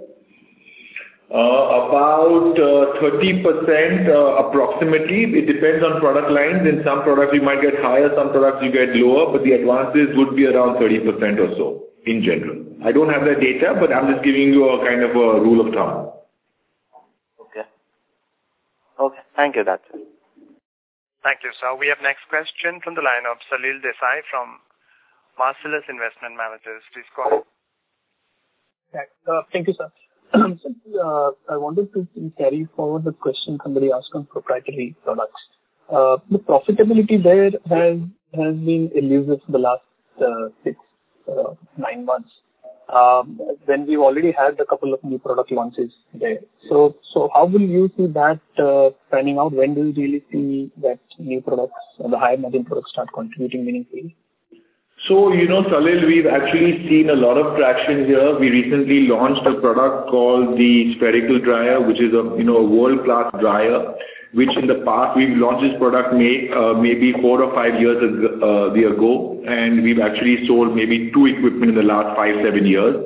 Uh, about uh, thirty percent uh, approximately. It depends on product lines. In some products you might get higher, some products you get lower, but the advances would be around thirty percent or so in general. I don't have the data, but I'm just giving you a kind of a rule of thumb. Okay. Okay. Thank you. That's it. Thank you, sir. We have next question from the line of Salil Desai from Marcellus Investment Managers. Please go ahead. Yeah, uh, thank you, sir. so, uh, I wanted to carry forward the question somebody asked on proprietary products. Uh, the profitability there has has been elusive for the last uh, six, uh, nine months. Um, when we've already had a couple of new product launches there. So, so how will you see that uh, panning out? When do you really see that new products, or the higher margin products, start contributing meaningfully? So, you know, Salil, we've actually seen a lot of traction here. We recently launched a product called the Spherical Dryer, which is a, you know, a world-class dryer, which in the past we've launched this product may, uh, maybe four or five years ago, uh, ago, and we've actually sold maybe two equipment in the last five, seven years.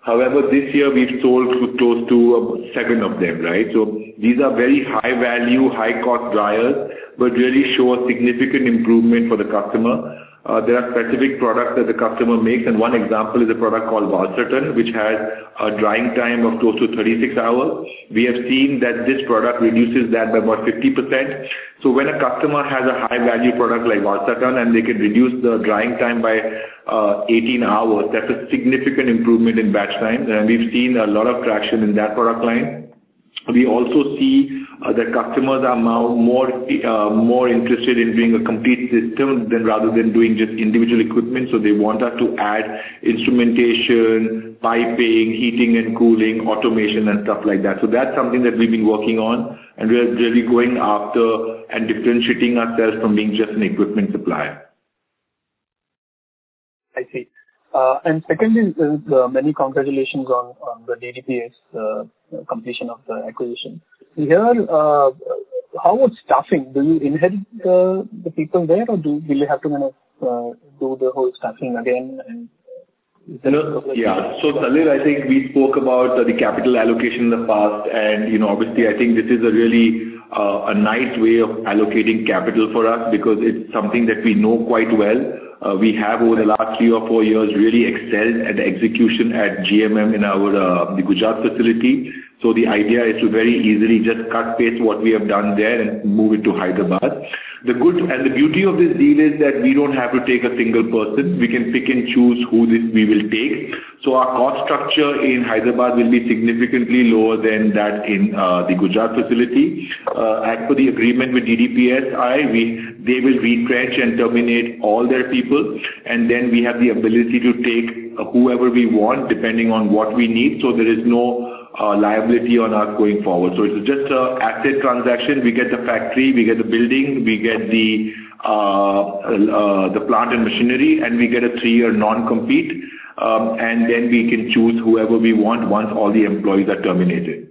However, this year we've sold to close to seven of them, right? So these are very high value, high cost dryers, but really show a significant improvement for the customer. Uh, there are specific products that the customer makes, and one example is a product called Valsartan, which has a drying time of close to thirty-six hours. We have seen that this product reduces that by about fifty percent. So when a customer has a high value product like Valsartan and they can reduce the drying time by uh, eighteen hours, that's a significant improvement in batch time, and we've seen a lot of traction in that product line. We also see uh, that customers are now more uh, more interested in doing a complete system than rather than doing just individual equipment. So they want us to add instrumentation, piping, heating and cooling, automation and stuff like that. So that's something that we've been working on, and we're really going after and differentiating ourselves from being just an equipment supplier. I see. Uh, and second is uh, many congratulations on, on the D D P S uh, completion of the acquisition. Here, uh, how about staffing? Do you inherit the, the people there, or do will you have to kind of uh, do the whole staffing again? And no, yeah. So Salil, I think we spoke about uh, the capital allocation in the past, and you know, obviously, I think this is a really uh, a nice way of allocating capital for us because it's something that we know quite well. Uh, we have over the last three or four years really excelled at the execution at G M M in our uh, the Gujarat facility. So the idea is to very easily just cut paste what we have done there and move it to Hyderabad. The good and the beauty of this deal is that we don't have to take a single person. We can pick and choose who this we will take. So our cost structure in Hyderabad will be significantly lower than that in uh, the Gujarat facility. Uh, as per the agreement with D D P S I, we they will retrench and terminate all their people, and then we have the ability to take uh, whoever we want depending on what we need. So there is no Uh, liability on us going forward. So it's just an asset transaction. We get the factory, we get the building, we get the uh, uh, the plant and machinery, and we get a three-year non-compete, um, and then we can choose whoever we want once all the employees are terminated.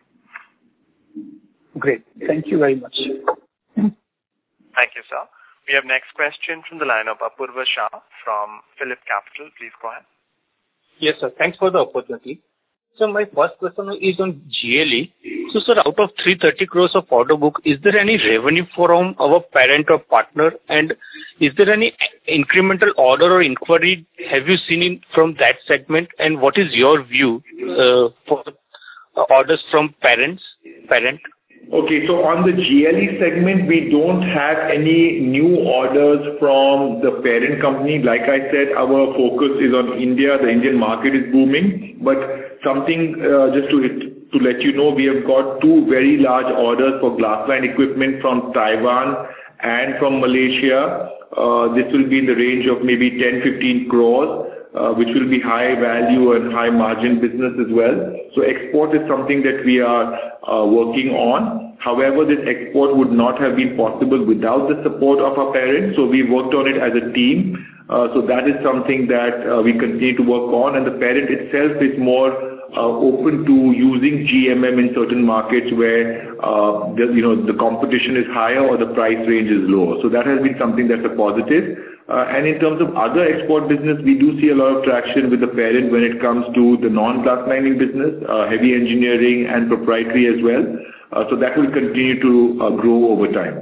Great. Thank you very much. Thank you, sir. We have next question from the line of Apurva Shah from Phillip Capital. Please go ahead. Yes, sir. Thanks for the opportunity. So my first question is on G L E. So sir, out of three hundred thirty crores of order book, is there any revenue from our parent or partner? And is there any incremental order or inquiry have you seen in, from that segment? And what is your view uh, for orders from parents, parent? Okay, so on the G L E segment, we don't have any new orders from the parent company. Like I said, our focus is on India. The Indian market is booming. But something uh, just to to let you know, we have got two very large orders for glass-line equipment from Taiwan and from Malaysia. Uh, this will be in the range of maybe ten, fifteen crores. Uh, which will be high value and high margin business as well. So export is something that we are uh, working on. However, this export would not have been possible without the support of our parents. So we worked on it as a team. Uh, so that is something that uh, we continue to work on. And the parent itself is more uh, open to using G M M in certain markets where uh, the, you know, the competition is higher or the price range is lower. So that has been something that's a positive. Uh, and in terms of other export business, we do see a lot of traction with the parent when it comes to the non-glass lining business, uh, heavy engineering and proprietary as well. Uh, so that will continue to uh, grow over time.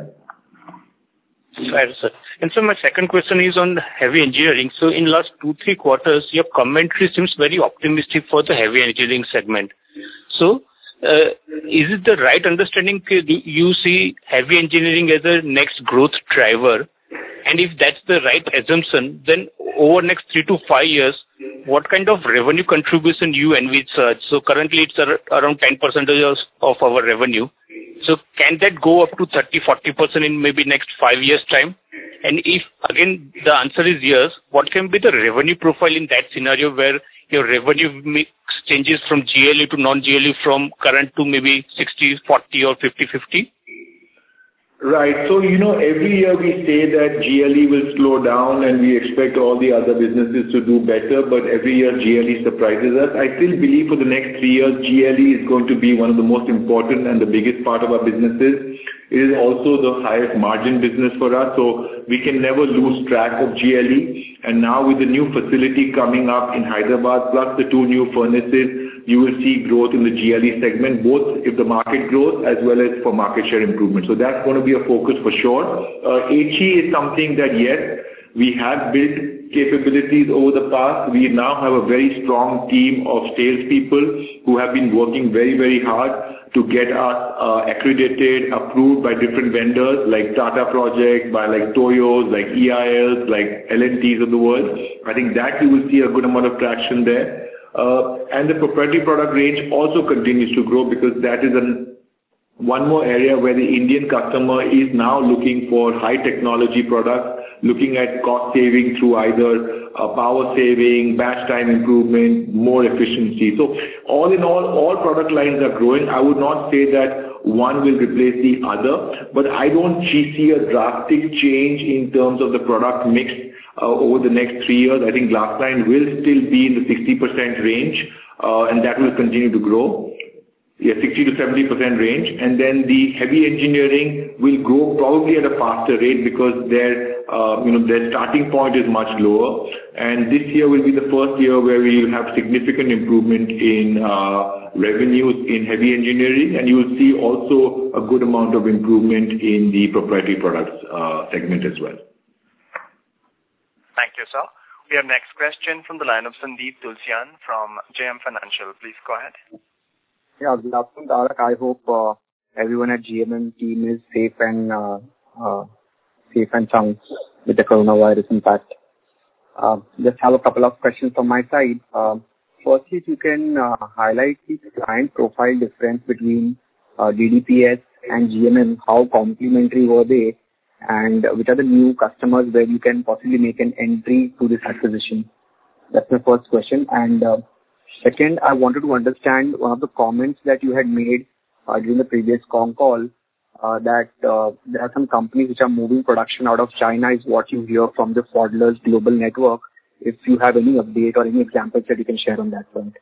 Right, sir. And so my second question is on heavy engineering. So in last two, three quarters, your commentary seems very optimistic for the heavy engineering segment. So uh, is it the right understanding that you see heavy engineering as a next growth driver? And if that's the right assumption, then over next three to five years, what kind of revenue contribution you envisage? So currently it's around ten percent of our revenue. So can that go up to thirty, forty percent in maybe next five years time? And if again the answer is yes, what can be the revenue profile in that scenario where your revenue mix changes from G L E to non-G L E from current to maybe sixty forty or fifty fifty? Right. So, you know, every year we say that G L E will slow down and we expect all the other businesses to do better, but every year G L E surprises us. I still believe for the next three years, G L E is going to be one of the most important and the biggest part of our businesses. It is also the highest margin business for us, so we can never lose track of G L E. And now with the new facility coming up in Hyderabad, plus the two new furnaces, you will see growth in the G L E segment, both if the market grows as well as for market share improvement. So that's going to be a focus for sure. Uh, H E is something that, yes, we have built capabilities over the past. We now have a very strong team of salespeople who have been working very, very hard to get us uh, accredited, approved by different vendors like Tata Projects, by like Toyos, like E I Ls, like L and Ts of the world. I think that you will see a good amount of traction there. Uh, and the proprietary product range also continues to grow because that is an, one more area where the Indian customer is now looking for high technology products, looking at cost saving through either uh, power saving, batch time improvement, more efficiency. So all in all, all product lines are growing. I would not say that one will replace the other, but I don't see a drastic change in terms of the product mix Uh, over the next three years. I think glass-lined will still be in the sixty percent range, uh, and that will continue to grow. Yeah, sixty to seventy percent range. And then the heavy engineering will grow probably at a faster rate because their, uh, you know, their starting point is much lower. And this year will be the first year where we will have significant improvement in uh, revenues in heavy engineering, and you will see also a good amount of improvement in the proprietary products uh, segment as well. Thank you, sir. We have next question from the line of Sandeep Tulsian from J M Financial. Please go ahead. Yeah, good afternoon, Tarak. I hope uh, everyone at G M M team is safe and uh, uh, safe and sound with the coronavirus impact. Uh, just have a couple of questions from my side. Uh, firstly, if you can uh, highlight the client profile difference between uh, D D P S and G M M. How complementary were they? And which are the new customers where you can possibly make an entry to this acquisition? That's my first question. And uh, second, I wanted to understand one of the comments that you had made uh, during the previous con call, uh, that uh, there are some companies which are moving production out of China is what you hear from the Pfaudler's global network. If you have any update or any examples that you can share on that front.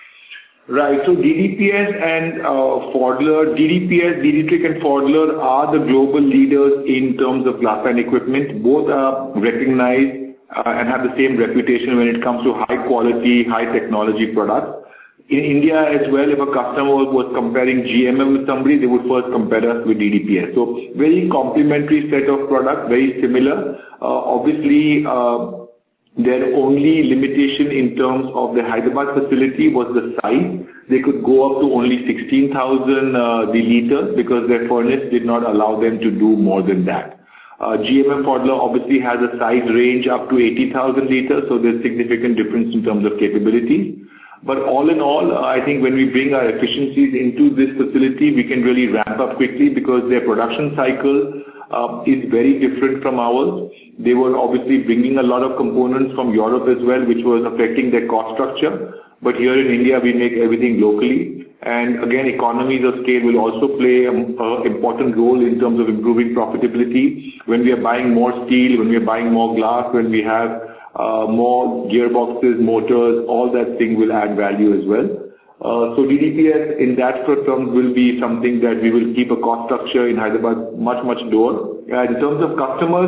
Right. So D D P S and uh, Pfaudler, D D P S, Dietrich and Pfaudler are the global leaders in terms of glass-lined equipment. Both are recognized uh, and have the same reputation when it comes to high quality, high technology products. In India as well, if a customer was comparing G M M with somebody, they would first compare us with D D P S. So very complementary set of products, very similar. Uh, obviously, uh, their only limitation in terms of the Hyderabad facility was the size. They could go up to only sixteen thousand uh, the liters because their furnace did not allow them to do more than that. Uh, G M M Pfaudler obviously has a size range up to eighty thousand liters, so there's significant difference in terms of capabilities. But all in all, uh, I think when we bring our efficiencies into this facility, we can really ramp up quickly because their production cycle Uh, is very different from ours. They were obviously bringing a lot of components from Europe as well, which was affecting their cost structure. But here in India, we make everything locally. And again, economies of scale will also play an important role in terms of improving profitability. When we are buying more steel, when we are buying more glass, when we have uh, more gearboxes, motors, all that thing will add value as well. Uh, so D D P S in that terms will be something that we will keep a cost structure in Hyderabad much, much lower. Uh, in terms of customers,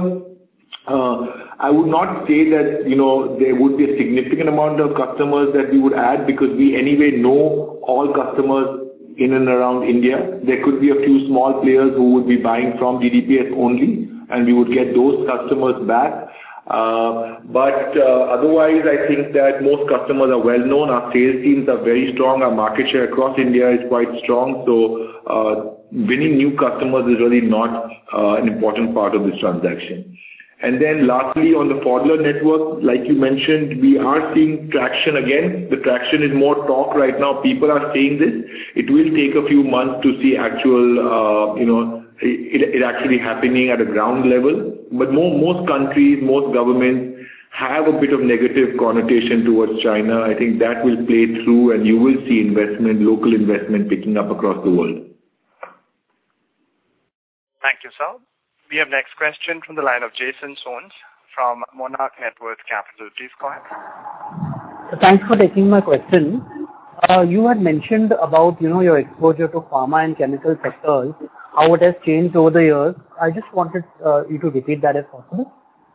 uh, I would not say that, you know, there would be a significant amount of customers that we would add because we anyway know all customers in and around India. There could be a few small players who would be buying from D D P S only, and we would get those customers back. Uh, but uh, otherwise, I think that most customers are well known. Our sales teams are very strong. Our market share across India is quite strong. So uh, winning new customers is really not uh, an important part of this transaction. And then lastly, on the Pfaudler network, like you mentioned, we are seeing traction again. The traction is more talk right now. People are saying this. It will take a few months to see actual, uh, you know, It, it actually happening at a ground level. But more, most countries, most governments have a bit of negative connotation towards China. I think that will play through and you will see investment, local investment picking up across the world. Thank you, sir. We have next question from the line of Jason Soans from Monarch Networth Capital. Please go ahead. Thanks for taking my question. Uh, you had mentioned about, you know, your exposure to pharma and chemical sectors, how it has changed over the years. I just wanted uh, you to repeat that if possible.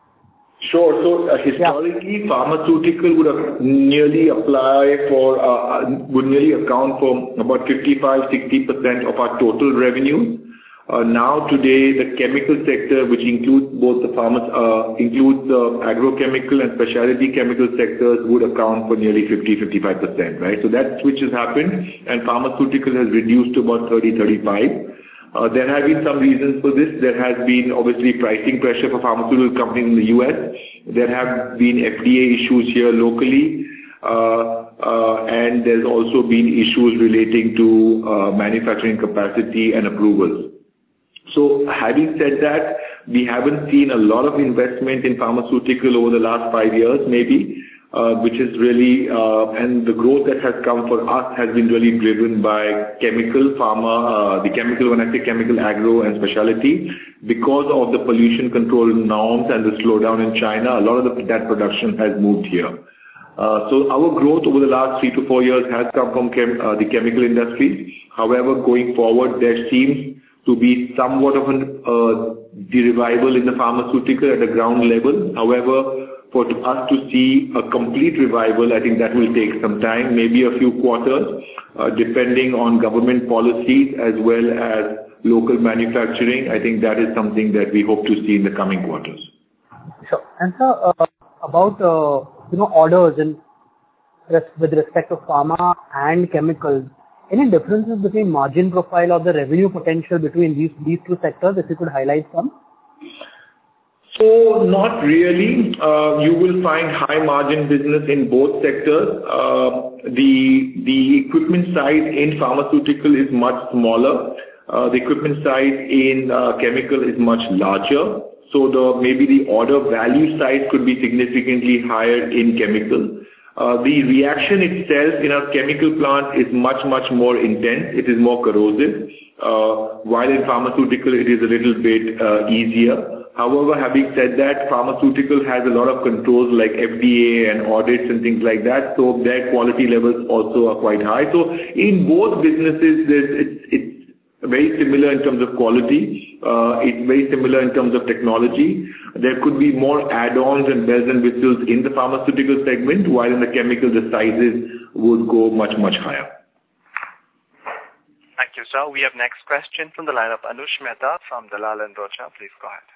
Sure. So uh, historically, yeah. pharmaceutical would have nearly apply for, uh, would nearly account for about fifty-five to sixty percent of our total revenue. Uh, now today, the chemical sector, which includes both the pharma, uh, includes the agrochemical and specialty chemical sectors, would account for nearly fifty to fifty-five percent, right? So that switch has happened, and pharmaceutical has reduced to about thirty to thirty-five. Uh, there have been some reasons for this. There has been obviously pricing pressure for pharmaceutical companies in the U S. There have been F D A issues here locally. Uh, uh, and there's also been issues relating to uh, manufacturing capacity and approvals. So having said that, we haven't seen a lot of investment in pharmaceutical over the last five years, maybe, uh, which is really, uh, and the growth that has come for us has been really driven by chemical, pharma, uh, the chemical, when I say chemical, agro and specialty, because of the pollution control norms and the slowdown in China, a lot of the, that production has moved here. Uh, so our growth over the last three to four years has come from chem, uh, the chemical industry. However, going forward, there seems to be somewhat of a uh, revival in the pharmaceutical at the ground level. However, for us to see a complete revival, I think that will take some time, maybe a few quarters, uh, depending on government policies as well as local manufacturing. I think that is something that we hope to see in the coming quarters. Sure. And sir, uh, about uh, you know orders in with respect to pharma and chemicals, any differences between margin profile or the revenue potential between these these two sectors, if you could highlight some? So not really. Uh, you will find high margin business in both sectors. Uh, the the equipment side in pharmaceutical is much smaller. Uh, the equipment side in uh, chemical is much larger. So the maybe the order value side could be significantly higher in chemical. Uh, the reaction itself in our chemical plant is much, much more intense. It is more corrosive, uh, while in pharmaceutical it is a little bit uh, easier. However, having said that, pharmaceutical has a lot of controls like F D A and audits and things like that, so their quality levels also are quite high. So in both businesses, there's, it's, it's very similar in terms of quality. Uh, it's very similar in terms of technology. There could be more add-ons and bells and whistles in the pharmaceutical segment, while in the chemical, the sizes would go much, much higher. Thank you, sir. We have next question from the line of Anush Mehta from Dalal and Broacha. Please go ahead.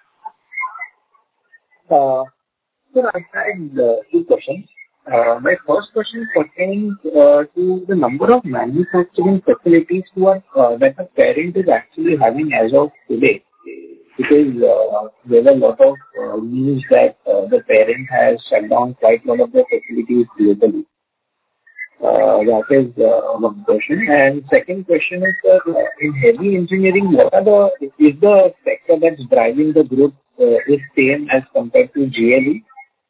Uh, sir, I had uh, two questions. Uh, my first question pertains uh, to the number of manufacturing facilities who are, uh, that the parent is actually having as of today. Because uh, there are a lot of uh, news that uh, the parent has shut down quite a lot of the facilities globally. Uh, that is uh, one question. And second question is, uh, in heavy engineering, what are the, is the sector that's driving the growth uh, is same as compared to G L E?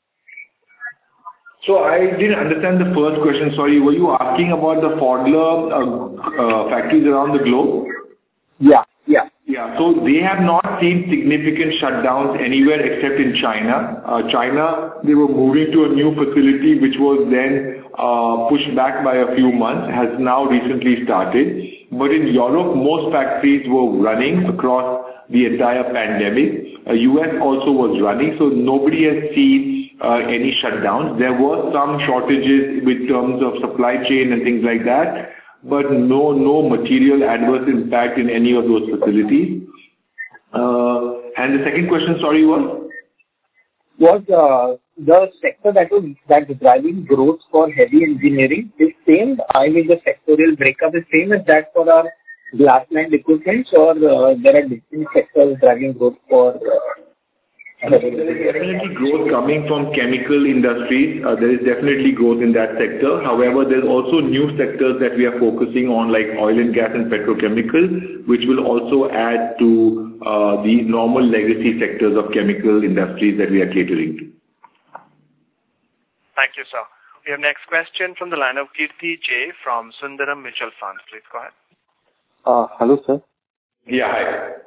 So I didn't understand the first question. Sorry, were you asking about the Pfaudler uh, uh, factories around the globe? Yeah, yeah. Yeah, so they have not seen significant shutdowns anywhere except in China. Uh, China, they were moving to a new facility which was then uh, pushed back by a few months, has now recently started. But in Europe, most factories were running across the entire pandemic. Uh, U S also was running, so nobody has seen uh, any shutdowns. There were some shortages with terms of supply chain and things like that, but no no material adverse impact in any of those facilities. Uh, and the second question, sorry, was? Was uh, the sector that was that's driving growth for heavy engineering is same? I mean, the sectorial breakup is same as that for our glass-lined equipment, or uh, there are distinct sectors driving growth for uh, There is definitely growth coming from chemical industries. Uh, there is definitely growth in that sector. However, there's also new sectors that we are focusing on, like oil and gas and petrochemical, which will also add to uh, the normal legacy sectors of chemical industries that we are catering to. Thank you, sir. We have next question from the line of Kirti J from Sundaram Mutual Fund. Please go ahead. Uh, hello, sir. Yeah, hi.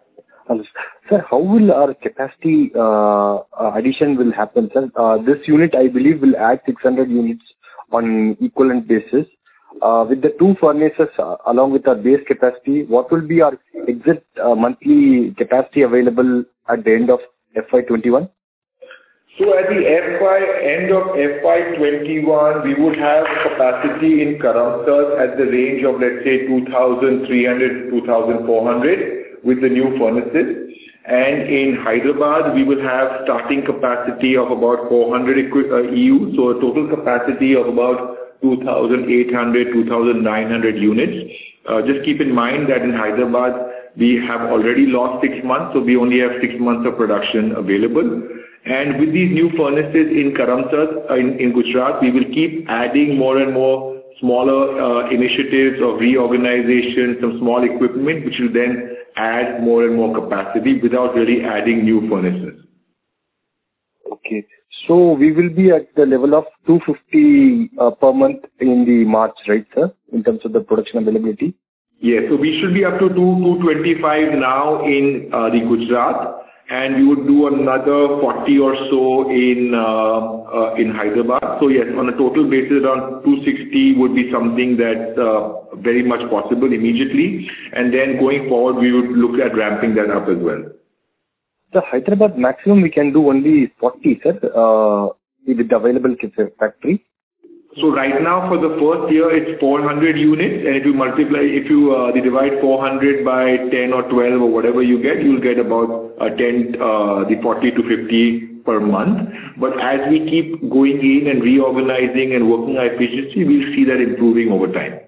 Sir, how will our capacity uh, addition will happen, sir? Uh, this unit, I believe, will add six hundred units on equivalent basis. Uh, with the two furnaces uh, along with our base capacity, what will be our exit uh, monthly capacity available at the end of F Y twenty-one? So at the F Y, end of F Y twenty-one, we would have capacity in Karamsad at the range of, let's say, two thousand three hundred, two thousand four hundred with the new furnaces. And in Hyderabad, we will have starting capacity of about four hundred E U, so a total capacity of about two thousand eight hundred, two thousand nine hundred units. Uh, just keep in mind that in Hyderabad, we have already lost six months, so we only have six months of production available. And with these new furnaces in Karamsad, uh, in, in Gujarat, we will keep adding more and more smaller uh, initiatives of reorganization, some small equipment, which will then add more and more capacity without really adding new furnaces. Okay. So we will be at the level of two hundred fifty uh, per month in the March, right, sir, in terms of the production availability? Yes. So we should be up to two twenty-five now in uh, the Gujarat, and we would do another forty or so in uh, uh, in Hyderabad. So yes, on a total basis, around two sixty would be something that's uh, very much possible immediately. And then going forward, we would look at ramping that up as well. The Hyderabad maximum we can do only forty, sir, uh, with the available factory. So right now for the first year it's four hundred units, and if you multiply, if you uh, divide four hundred by ten or twelve or whatever you get, you'll get about uh, ten, uh, the forty to fifty per month. But as we keep going in and reorganizing and working our efficiency, we'll see that improving over time.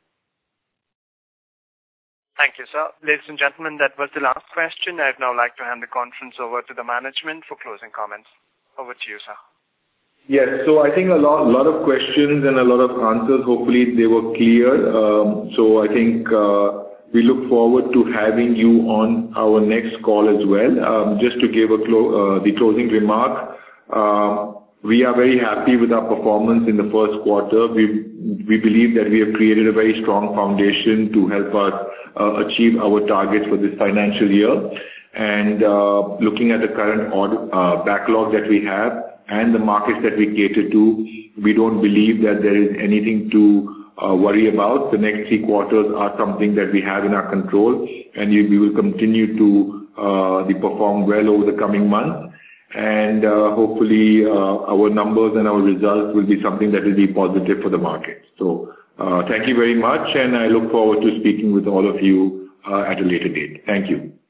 Thank you, sir. Ladies and gentlemen, that was the last question. I'd now like to hand the conference over to the management for closing comments. Over to you, sir. Yes, so I think a lot, lot of questions and a lot of answers, hopefully they were clear. Um, so I think uh, we look forward to having you on our next call as well. Um, just to give a clo- uh, the closing remark, uh, we are very happy with our performance in the first quarter. We, we believe that we have created a very strong foundation to help us uh, achieve our targets for this financial year. And uh, looking at the current order, uh, backlog that we have and the markets that we cater to, we don't believe that there is anything to uh, worry about. The next three quarters are something that we have in our control, and we will continue to uh, perform well over the coming months. And uh, hopefully uh, our numbers and our results will be something that will be positive for the market. So uh, thank you very much, and I look forward to speaking with all of you uh, at a later date. Thank you.